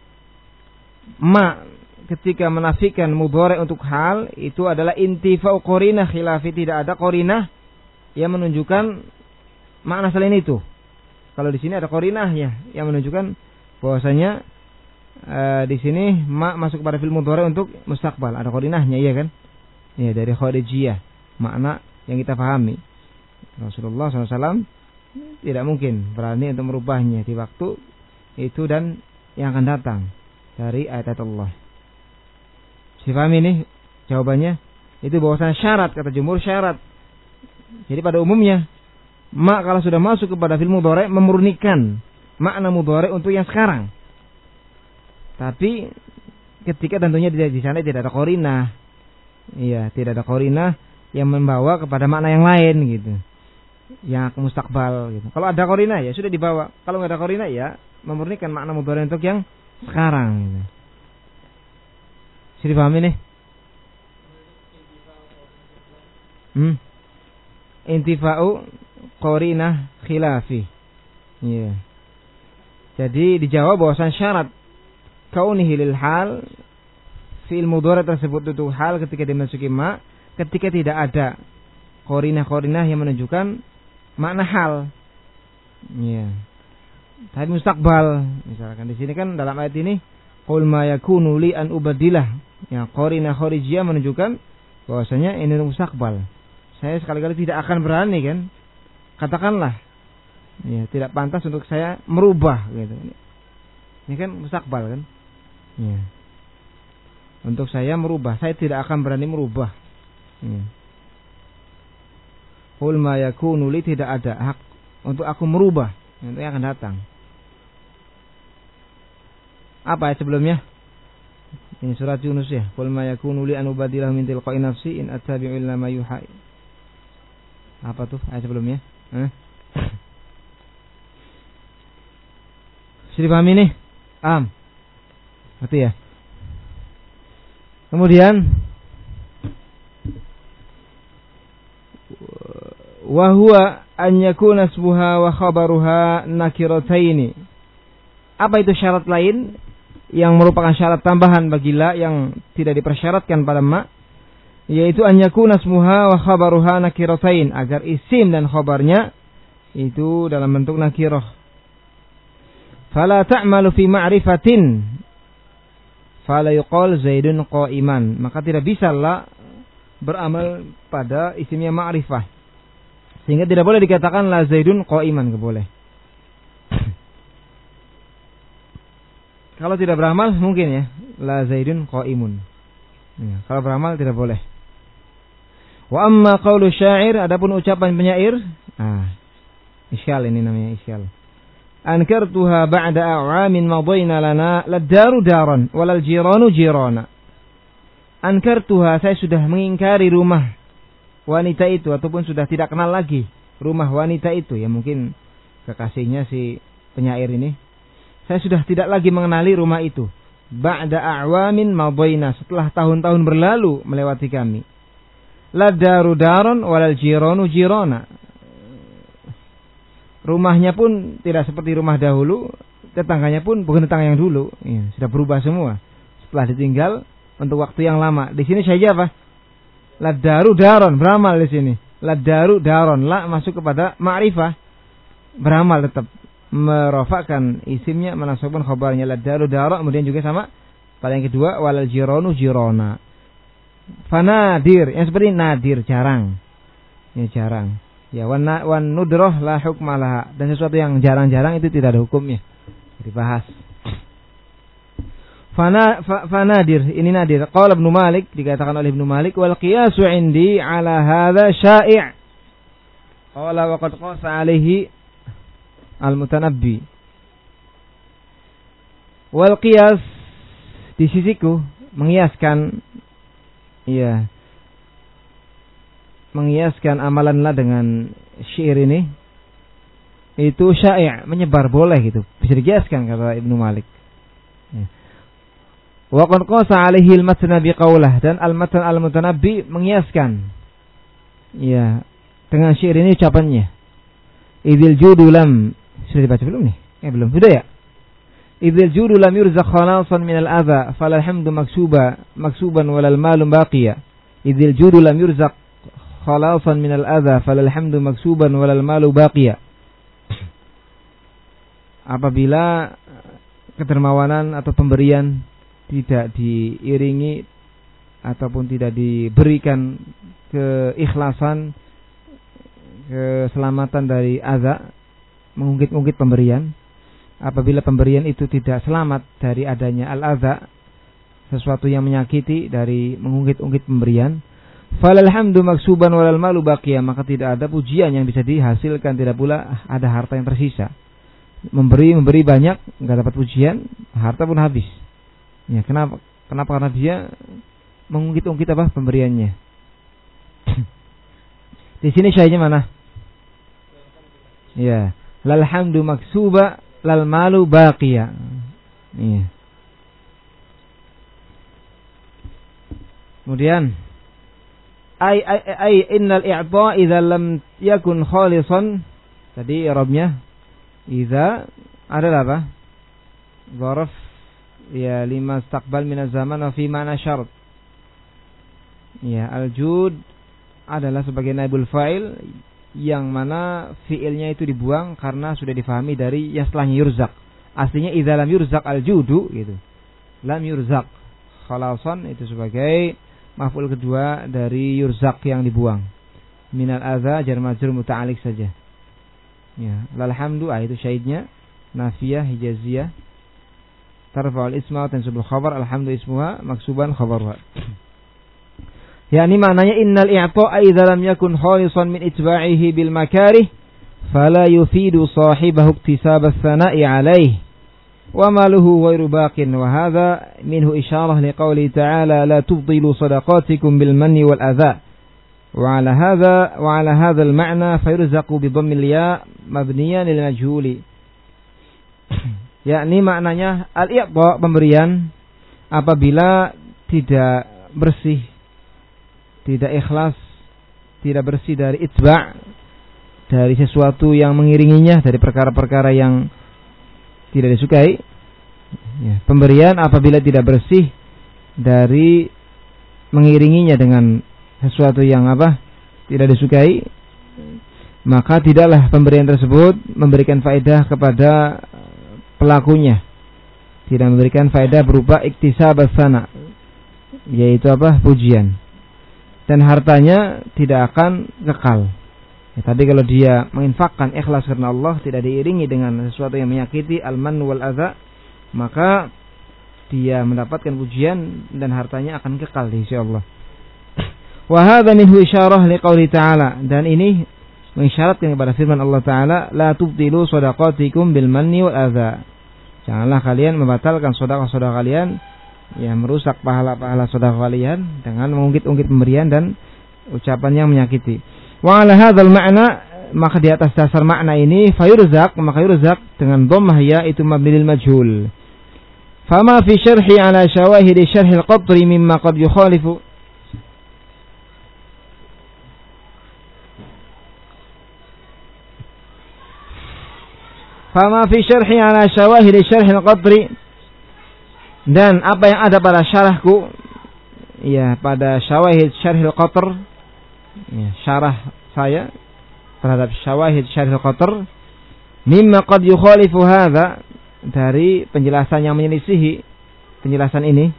A: ma ketika menafikan mudhari untuk hal itu adalah intifa'u qarinah khilafi, tidak ada qarinah yang menunjukkan makna selain itu. Kalau di sini ada qarinah ya yang menunjukkan bahwasanya Uh, di sini ma masuk pada fi'il mudhari untuk mustaqbal, ada qarinahnya, iya kan? Ya, dari kharijiyah, makna yang kita pahami. Rasulullah shallallahu alaihi wasallam tidak mungkin berani untuk merubahnya di waktu itu dan yang akan datang dari ayat-ayat Allah. Difahami ini jawabannya? Itu bahwasanya syarat, kata jumhur syarat. Jadi pada umumnya ma kalau sudah masuk kepada fi'il mudhari memurnikan makna mudhari untuk yang sekarang. Tapi ketika tentunya di, di sana tidak ada qarinah, iya, tidak ada qarinah yang membawa kepada makna yang lain gitu, yang mustaqbal gitu. Kalau ada qarinah ya sudah dibawa. Kalau nggak ada qarinah ya memurnikan makna mudhari untuk yang sekarang. Gitu. Sudah dipahami nih? Hmm. Intifa'u qarinah khilafi. Iya. Jadi dijawab bahwasan syarat kaunihi lil hal, fi'il mudhari tersebut itu hal ketika dimasuki ma, ketika tidak ada qarinah-qarinah yang menunjukkan makna hal. Ya. Tapi mustaqbal, misalkan di sini kan dalam ayat ini qul ma yakunu li an ubaddilah. Ya, qarinah kharijiyah menunjukkan bahwasanya ini mustaqbal. Saya sekali-kali tidak akan berani kan? Katakanlah. Ya, tidak pantas untuk saya merubah gitu. Ini kan mustaqbal kan? Ya. Untuk saya merubah, saya tidak akan berani merubah. Ya. Qul ma yakunu li, tidak ada hak untuk aku merubah untuk yang akan datang. Apa ayat sebelumnya? Ini surat Yunus ya. Qul ma yakunu li an ubadilahu min tilqa'i nafsi in attabi'u illa ma yuha. Apa tuh ayat sebelumnya? Eh? Sudah paham ini? Am. Betul ya. Kemudian wa huwa an yakuna ismuha wa khabaruha nakirataini. Apa itu syarat lain yang merupakan syarat tambahan bagi la yang tidak dipersyaratkan pada ma? Yaitu an yakuna ismuha wa khabaruha nakiratain, agar isim dan khabarnya itu dalam bentuk nakirah. Fala ta'malu fi ma'rifatin fala yuqal Zaidun qa'iman, maka tidak bisa la beramal pada isimnya ma'rifah, sehingga tidak boleh dikatakan la Zaidun qa'iman, tidak boleh. Kalau tidak beramal mungkin ya la Zaidun qa'imun, ya, kalau beramal tidak boleh. Wa amma qaulu syair, adapun ucapan penyair, ah isyal, ini namanya isyal. Ankartuha ba'da a'amin madayna lana ladaru daran walal jiranu jirana. Ankartuha, saya sudah mengingkari rumah wanita itu, ataupun sudah tidak kenal lagi rumah wanita itu, ya mungkin kekasihnya si penyair ini. Saya sudah tidak lagi mengenali rumah itu. Ba'da a'wamin madayna, setelah tahun-tahun berlalu melewati kami. La daru daron walal jironu jirona. Rumahnya pun tidak seperti rumah dahulu, tetangganya pun bukan tetangga yang dulu, ya, sudah berubah semua setelah ditinggal untuk waktu yang lama. Di sini saja apa? La daru daron, beramal di sini. La daru daron, la masuk kepada ma'rifah, beramal tetap. Merofakkan isimnya, menasabkan khabarnya la daru daron, kemudian juga sama pada yang kedua walal jironu jirona. Fanadir, yang seperti nadir, jarang. Ya jarang. Ya wan wan nudroh la hukmalah, dan sesuatu yang jarang-jarang itu tidak ada hukumnya. Dibahas. Fana fa, fanadir, ini nadir. Qala Ibnu Malik, dikatakan oleh Ibnu Malik, wal qiyasu indi ala hadza syai'. Qala wa qad qasa alaihi al-Mutanabbi. Wal qiyas, di sisiku mengiaskan, iya, mengiaskan amalanlah dengan syair ini itu syai', menyebar, boleh gitu, bisa dikiaskan kata Ibnu Malik. Ya. Wa qad qasa alaihi al-Matan biqaulah, dan al-Matan al-Mutanabbi mengiaskan, ya, dengan syair ini ucapannya. Idzil judu lam, sudah dibaca belum nih? Eh belum, sudah ya? Idzil judu lam yurzaq khalasan min al-adha falal hamdu maksuba maksuban walal malu baqiya. Idzil judu lam yurzaq khalasan min al-adha falal hamdu maksuban walal malu baqiya. Apabila kedermawanan atau pemberian tidak diiringi ataupun tidak diberikan keikhlasan, keselamatan dari adza, mengungkit-ungkit pemberian, apabila pemberian itu tidak selamat dari adanya al-adza, sesuatu yang menyakiti dari mengungkit-ungkit pemberian, falal hamdu maksuban walal malu baqiyah, maka tidak ada pujian yang bisa dihasilkan, tidak pula ada harta yang tersisa. Memberi memberi banyak, enggak dapat pujian, harta pun habis. Ya, kenapa? Kenapa? Karena dia mengungkit-ungkit apa pemberiannya. Di sini syahidnya mana? Ya, lal hamdu maksuba lal malu baqiya. Iya. Kemudian ay ay ay innal i'ta idza lam yakun khalisan, tadi i'rabnya idza adalah apa? Dzaraf ya lima istaqbal min az-zaman wa fi ma'na syart. Ya, al-jud adalah sebagai naibul fa'il yang mana fiilnya itu dibuang karena sudah difahami dari yang setelahnya yurzak. Aslinya idza lam yurzak al-judu gitu. Lam yurzak. Khalasan itu sebagai maf'ul kedua dari yurzak yang dibuang. Minal adza jar majrur muta'alliq saja. Ya, lal hamdu ah, itu syahidnya nafiyah hijaziyah. Tarfa'ul isma wa tansubul khabar, alhamdu ismuha maksuban khabarha. Yani maknanya innal i'ta'a idza lam yakun khalisan min itba'ihi bil makarih fala yufidu sahibahu iktisab as-sana'i 'alayhi wa maluhu ghairu baqin, wa hadha minhu isyarah liqauli ta'ala la tubtilu sadaqatikum bil manni wal adha, wa 'ala hadha wa 'ala hadha al ma'na fayurzaqu bi dhammil ya mabniyan lil majhuli. Yakni maknanya al-i'ta, pemberian, apabila tidak bersih, tidak ikhlas, tidak bersih dari itba', dari sesuatu yang mengiringinya, dari perkara-perkara yang tidak disukai. Ya, pemberian apabila tidak bersih dari mengiringinya dengan sesuatu yang apa? Tidak disukai, maka tidaklah pemberian tersebut memberikan faedah kepada pelakunya. Tidak memberikan faedah berupa iktisab as-sana, yaitu apa? Pujian. Dan hartanya tidak akan kekal. Ya, tapi kalau dia menginfakkan ikhlas karena Allah, tidak diiringi dengan sesuatu yang menyakiti al-man wal adza, maka dia mendapatkan pujian dan hartanya akan kekal di sisi Allah. Wa hadza minhu isyarah liqauli ta'ala, dan ini mengisyaratkan kepada firman Allah Ta'ala, la tubtilu shadaqatikum bil manni wal adza. Janganlah kalian membatalkan sedekah-sedekah kalian ya merusak pahala-pahala sedekah kalian dengan mengungkit-ungkit pemberian dan ucapan yang menyakiti. Wa ala hadzal ma'na, maka di atas dasar makna ini fayurzaq, maka yurzaq dengan dhammah ya itu mabnil majhul. Fama fi syarhi ala syawahid syarh al-qatri mimma qad yukhalifu Fama fi syarhi ala syawahid syarh al-qatri, dan apa yang ada pada syarahku, ya pada syawahid syarh al-qatr, ya syarah saya terhadap syawahid syarh al-qatr, mimma qad yukhalifu hadza, dari penjelasan yang menyelisihi penjelasan ini,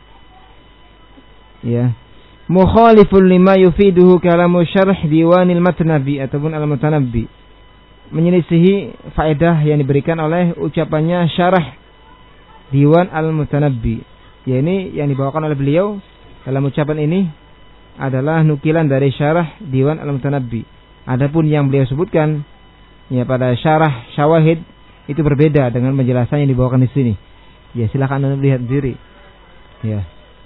A: ya mukhalifun lima yufiduhu kalamu syarh diwanil matnabi ataupun al-mutanabbi, menyelisihi faedah yang diberikan oleh ucapannya syarah Diwan al-Mutanabbi. Ya, ini yang dibawakan oleh beliau dalam ucapan ini adalah nukilan dari syarah Diwan al-Mutanabbi. Adapun yang beliau sebutkan ya pada syarah syawahid itu berbeda dengan penjelasan yang dibawakan di sini. Ya, silakan Anda lihat sendiri. Ya.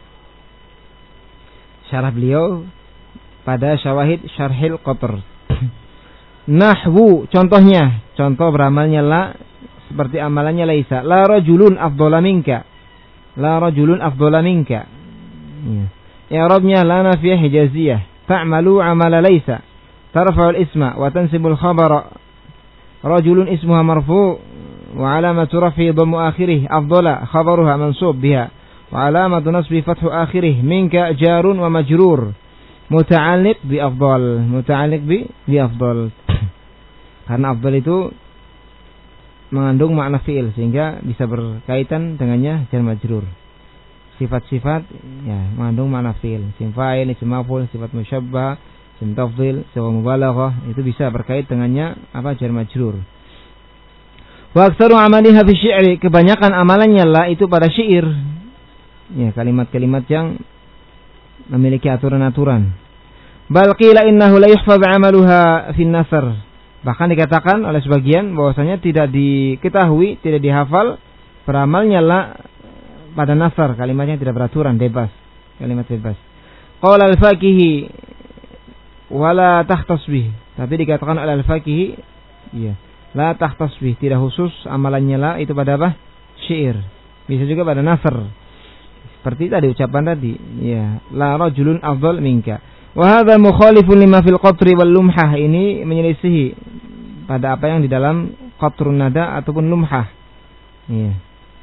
A: Syarah beliau pada syawahid syarhil qatr. Nahwu, contohnya, contoh beramalnya la seperti amalannya laisa. La rajulun afdhala minka. La rajulun afdhala minka. Ya. I'rabnya la nafiyah hijaziyah. Ta'malu amala laisa. Tarfa'u al-isma wa tansibu al-khabara. Rajulun ismuha marfu' wa alamatu raf'i dhammu akhirih afdhala khabaruha mansub biha wa alamatu nasbi fathu akhirih minka jarun wa majrur. Muta'alliq bi afdal, muta'alliq bi bi afdal. Karena afdal itu mengandung makna fi'il sehingga bisa berkaitan dengannya jar majrur. Sifat-sifat ya mengandung makna fi'il. Isim fa'il, isim maf'ul, sifat musyabbah, isim tafdhil, sifat mubalaghah, itu bisa berkait dengannya apa jar majrur. Wa aktsaru amaliha fi syi'ri, kebanyakan amalannya lah itu pada syair. Ya, kalimat-kalimat yang memiliki aturan-aturan. Bal qila innahu la yuhfaz 'amaluha fi an-nasr. Bahkan dikatakan oleh sebagian bahwasanya tidak diketahui, tidak dihafal beramalnya la pada nasr, kalimatnya tidak beraturan, bebas, kalimat bebas. Qala al-faqihi wala takhtas bih. Tapi dikatakan oleh al-faqihi iya, la takhtas bih, tidak khusus amalannya la itu pada apa? Syair. Bisa juga pada nasr. Seperti tadi ucapan tadi, ya, la rajulun afdal minka. Wa hadha mukhalifun lima fil qatri wal lumhah, ini menyelisihi pada apa yang di dalam qatrun nada ataupun lumhah. Ya.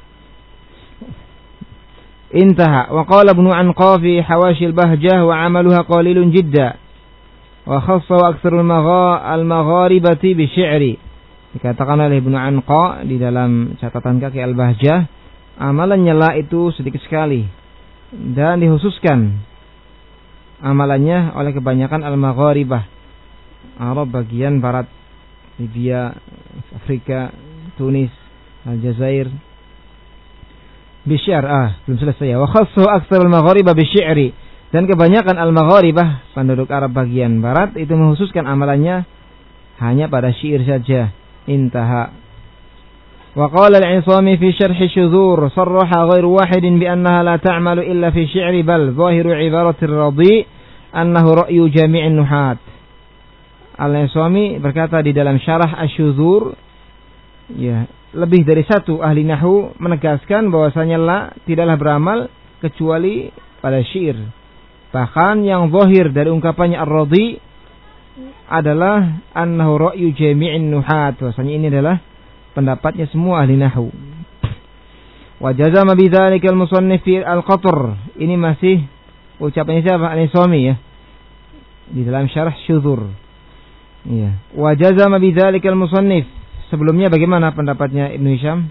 A: Intaha. Wa qala ibnu Anqa fi hawashi al-bahjah wa 'amaluha qalilun jidda. Wa khassa aktsarul al-magharibati bi syi'ri. Dikatakan oleh Ibnu Anqa di dalam catatan kaki al-bahjah, amalannya la itu sedikit sekali dan dikhususkan amalannya oleh kebanyakan al-magharibah, Arab bagian barat, Libya, Afrika, Tunis, Aljazair. Bisyar, ah, belum selesai ya. Wa khassu aktsar al-magharibah bisy'ri, dan kebanyakan al-magharibah, penduduk Arab bagian barat itu menghususkan amalannya hanya pada syair saja. Intaha. Wa qala al-'Isami fi syarh syudhur sarraha ghairu wahidin bi annaha la ta'malu illa fi syi'ri bal zahiru 'ibarati ar-radi annahu ra'yu jami'in nuhat. Al-'Isami berkata di dalam syarah asy-syudhur, ya, lebih dari satu ahli nahwu menegaskan bahwasanya la tidaklah beramal kecuali pada syair. Bahkan yang zahir dari ungkapannya ar-radi adalah annahu ra'yu jami'in nuhat, bahwasanya ini adalah pendapatnya semua ahli nahwu. Wa jazama bidzalika al-musannif al-qatr, ini masih ucapannya siapa? Al-Isami ya, di dalam syarah syudhur. Iya. Wa jazama bidzalika al-musannif. Sebelumnya bagaimana pendapatnya Ibnu Hisham?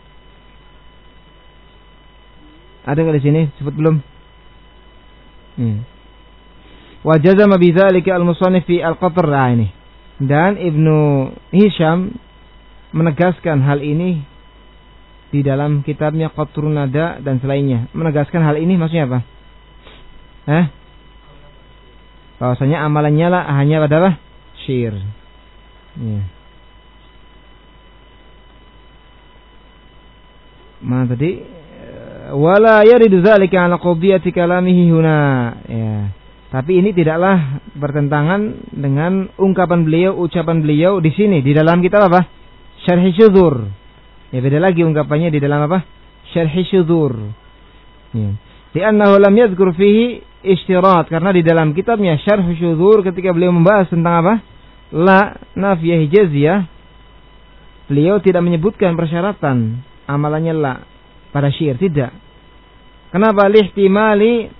A: Ada enggak di sini? Sebut belum? Hmm. Wa jazama bidzalika al-musannif al-qatr, nah ini. Dan Ibnu Hisham menegaskan hal ini di dalam kitabnya Qatrun Nada dan selainnya. Menegaskan hal ini maksudnya apa? Eh? Bahwasanya amalannya lah hanya pada apa? Syair. Ya. Mana tadi? wala yaridu dzalika ala qadiyati kalamihi huna. Ya. Tapi ini tidaklah bertentangan dengan ungkapan beliau, ucapan beliau di sini di dalam kitab apa? Syarh Syudzur. Ya beda lagi ungkapannya di dalam apa? Syarh Syudzur. Ya. Li'annahu lam yadhkur fihi istirat, karena di dalam kitabnya Syarh Syudzur ketika beliau membahas tentang apa? La nafiyah hijaziyah, beliau tidak menyebutkan persyaratan amalannya la pada syair, tidak. Kenapa? Lihtimali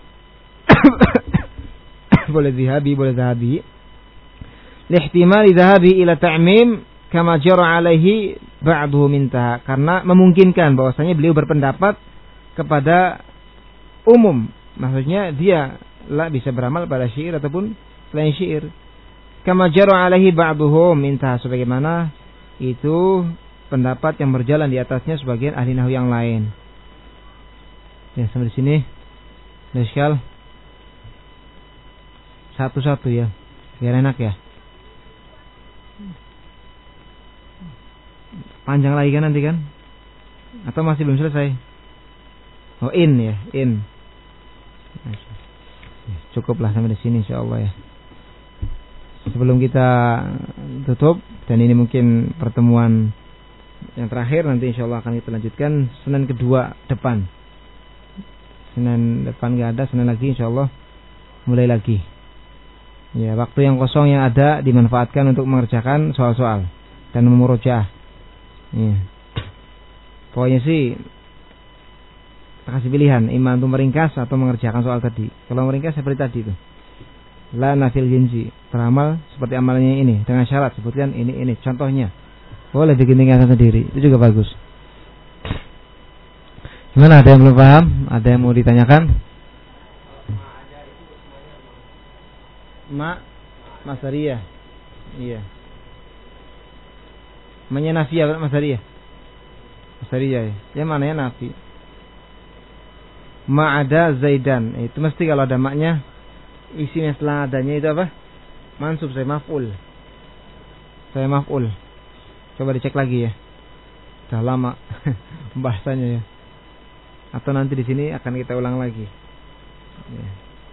A: boleh zahabi, boleh zahabi. Lihtimali zahabi ila ta'mim kama jara alaihi ba'duhu mintaha, karena memungkinkan bahwasanya beliau berpendapat kepada umum. Maksudnya dia la bisa beramal pada syair ataupun selain syair. Kama jara alaihi ba'duhu mintaha, sebagaimana itu pendapat yang berjalan di atasnya sebagian ahli nahwu yang lain. Ya, sampai di sini. Nashkal. Satu-satu ya, biar enak ya. Panjang lagi kan nanti kan? Atau masih belum selesai? Oh, in ya, in. Cukuplah sampai di sini insyaallah ya. Sebelum kita tutup, dan ini mungkin pertemuan yang terakhir, nanti insyaallah akan kita lanjutkan Senin kedua depan. Senin depan gak ada, Senin lagi insyaallah mulai lagi. Ya, waktu yang kosong yang ada dimanfaatkan untuk mengerjakan soal-soal dan memurojaah. Ya. Pokoknya sih kasih pilihan, iman untuk meringkas atau mengerjakan soal tadi. Kalau meringkas seperti tadi itu. La nafil jinsi, beramal seperti amalannya ini dengan syarat sebutkan ini ini contohnya. Boleh bikin tingkatan sendiri, itu juga bagus. Gimana, ada yang belum paham? Ada yang mau ditanyakan? Ma Masariyah. Iya. Namanya Nafiyah bukan Masariyah. Masariyah ya. Yang mana ya Nafi? Ma ada Zaidan. Itu mesti kalau ada maknya isinya setelah adanya itu apa? Mansub, saya maf'ul. Saya maf'ul. Coba dicek lagi ya. Sudah lama bahasanya ya. Atau nanti di sini akan kita ulang lagi. Ya.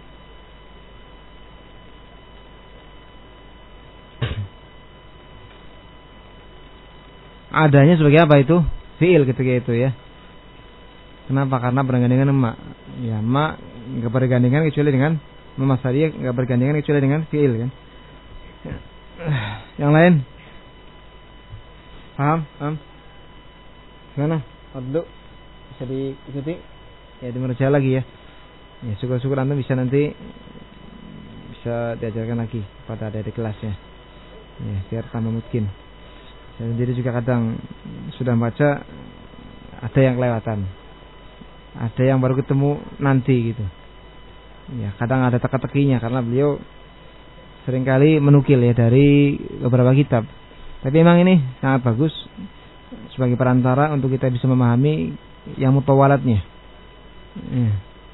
A: Adanya sebagai apa itu? Fi'il ketika itu ya. Kenapa? Karena bergandengan dengan ma. Ya, ma enggak bergandengan kecuali dengan Masariyah, enggak bergandengan kecuali dengan fi'il kan. Ya. Yang lain? Paham? Paham? Gimana? Abdu bisa diikuti? Ya, dimerja lagi ya. Ya, syukur-syukur antum bisa nanti bisa diajarkan lagi pada adik-adik kelasnya. Ya, biar tambah mungkin. Saya sendiri juga kadang sudah baca ada yang kelewatan, ada yang baru ketemu nanti gitu. Ya, kadang ada teka-tekinya karena beliau seringkali menukil ya dari beberapa kitab. Tapi memang ini sangat bagus sebagai perantara untuk kita bisa memahami yang mutawalatnya. Ya,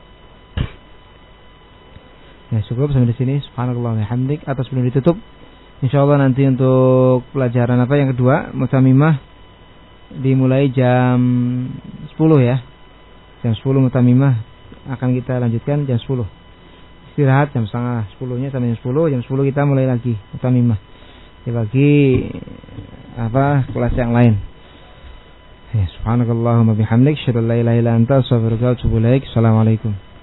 A: ya cukup sampai di sini. Subhanallah wa hamdik. Atau sebelum ditutup, insyaallah nanti untuk pelajaran apa yang kedua, mutamimah, dimulai jam sepuluh ya. Jam sepuluh mutamimah akan kita lanjutkan jam sepuluh. Istirahat jam setengah sepuluhnya sampai jam sepuluh. Jam sepuluh kita mulai lagi mutamimah. Ya, bagi apa kelas yang lain. Ya, subhanakallahumma bihamdik, asyhadu an la ilaha illa anta, astaghfiruka wa atubu ilaik. Assalamualaikum.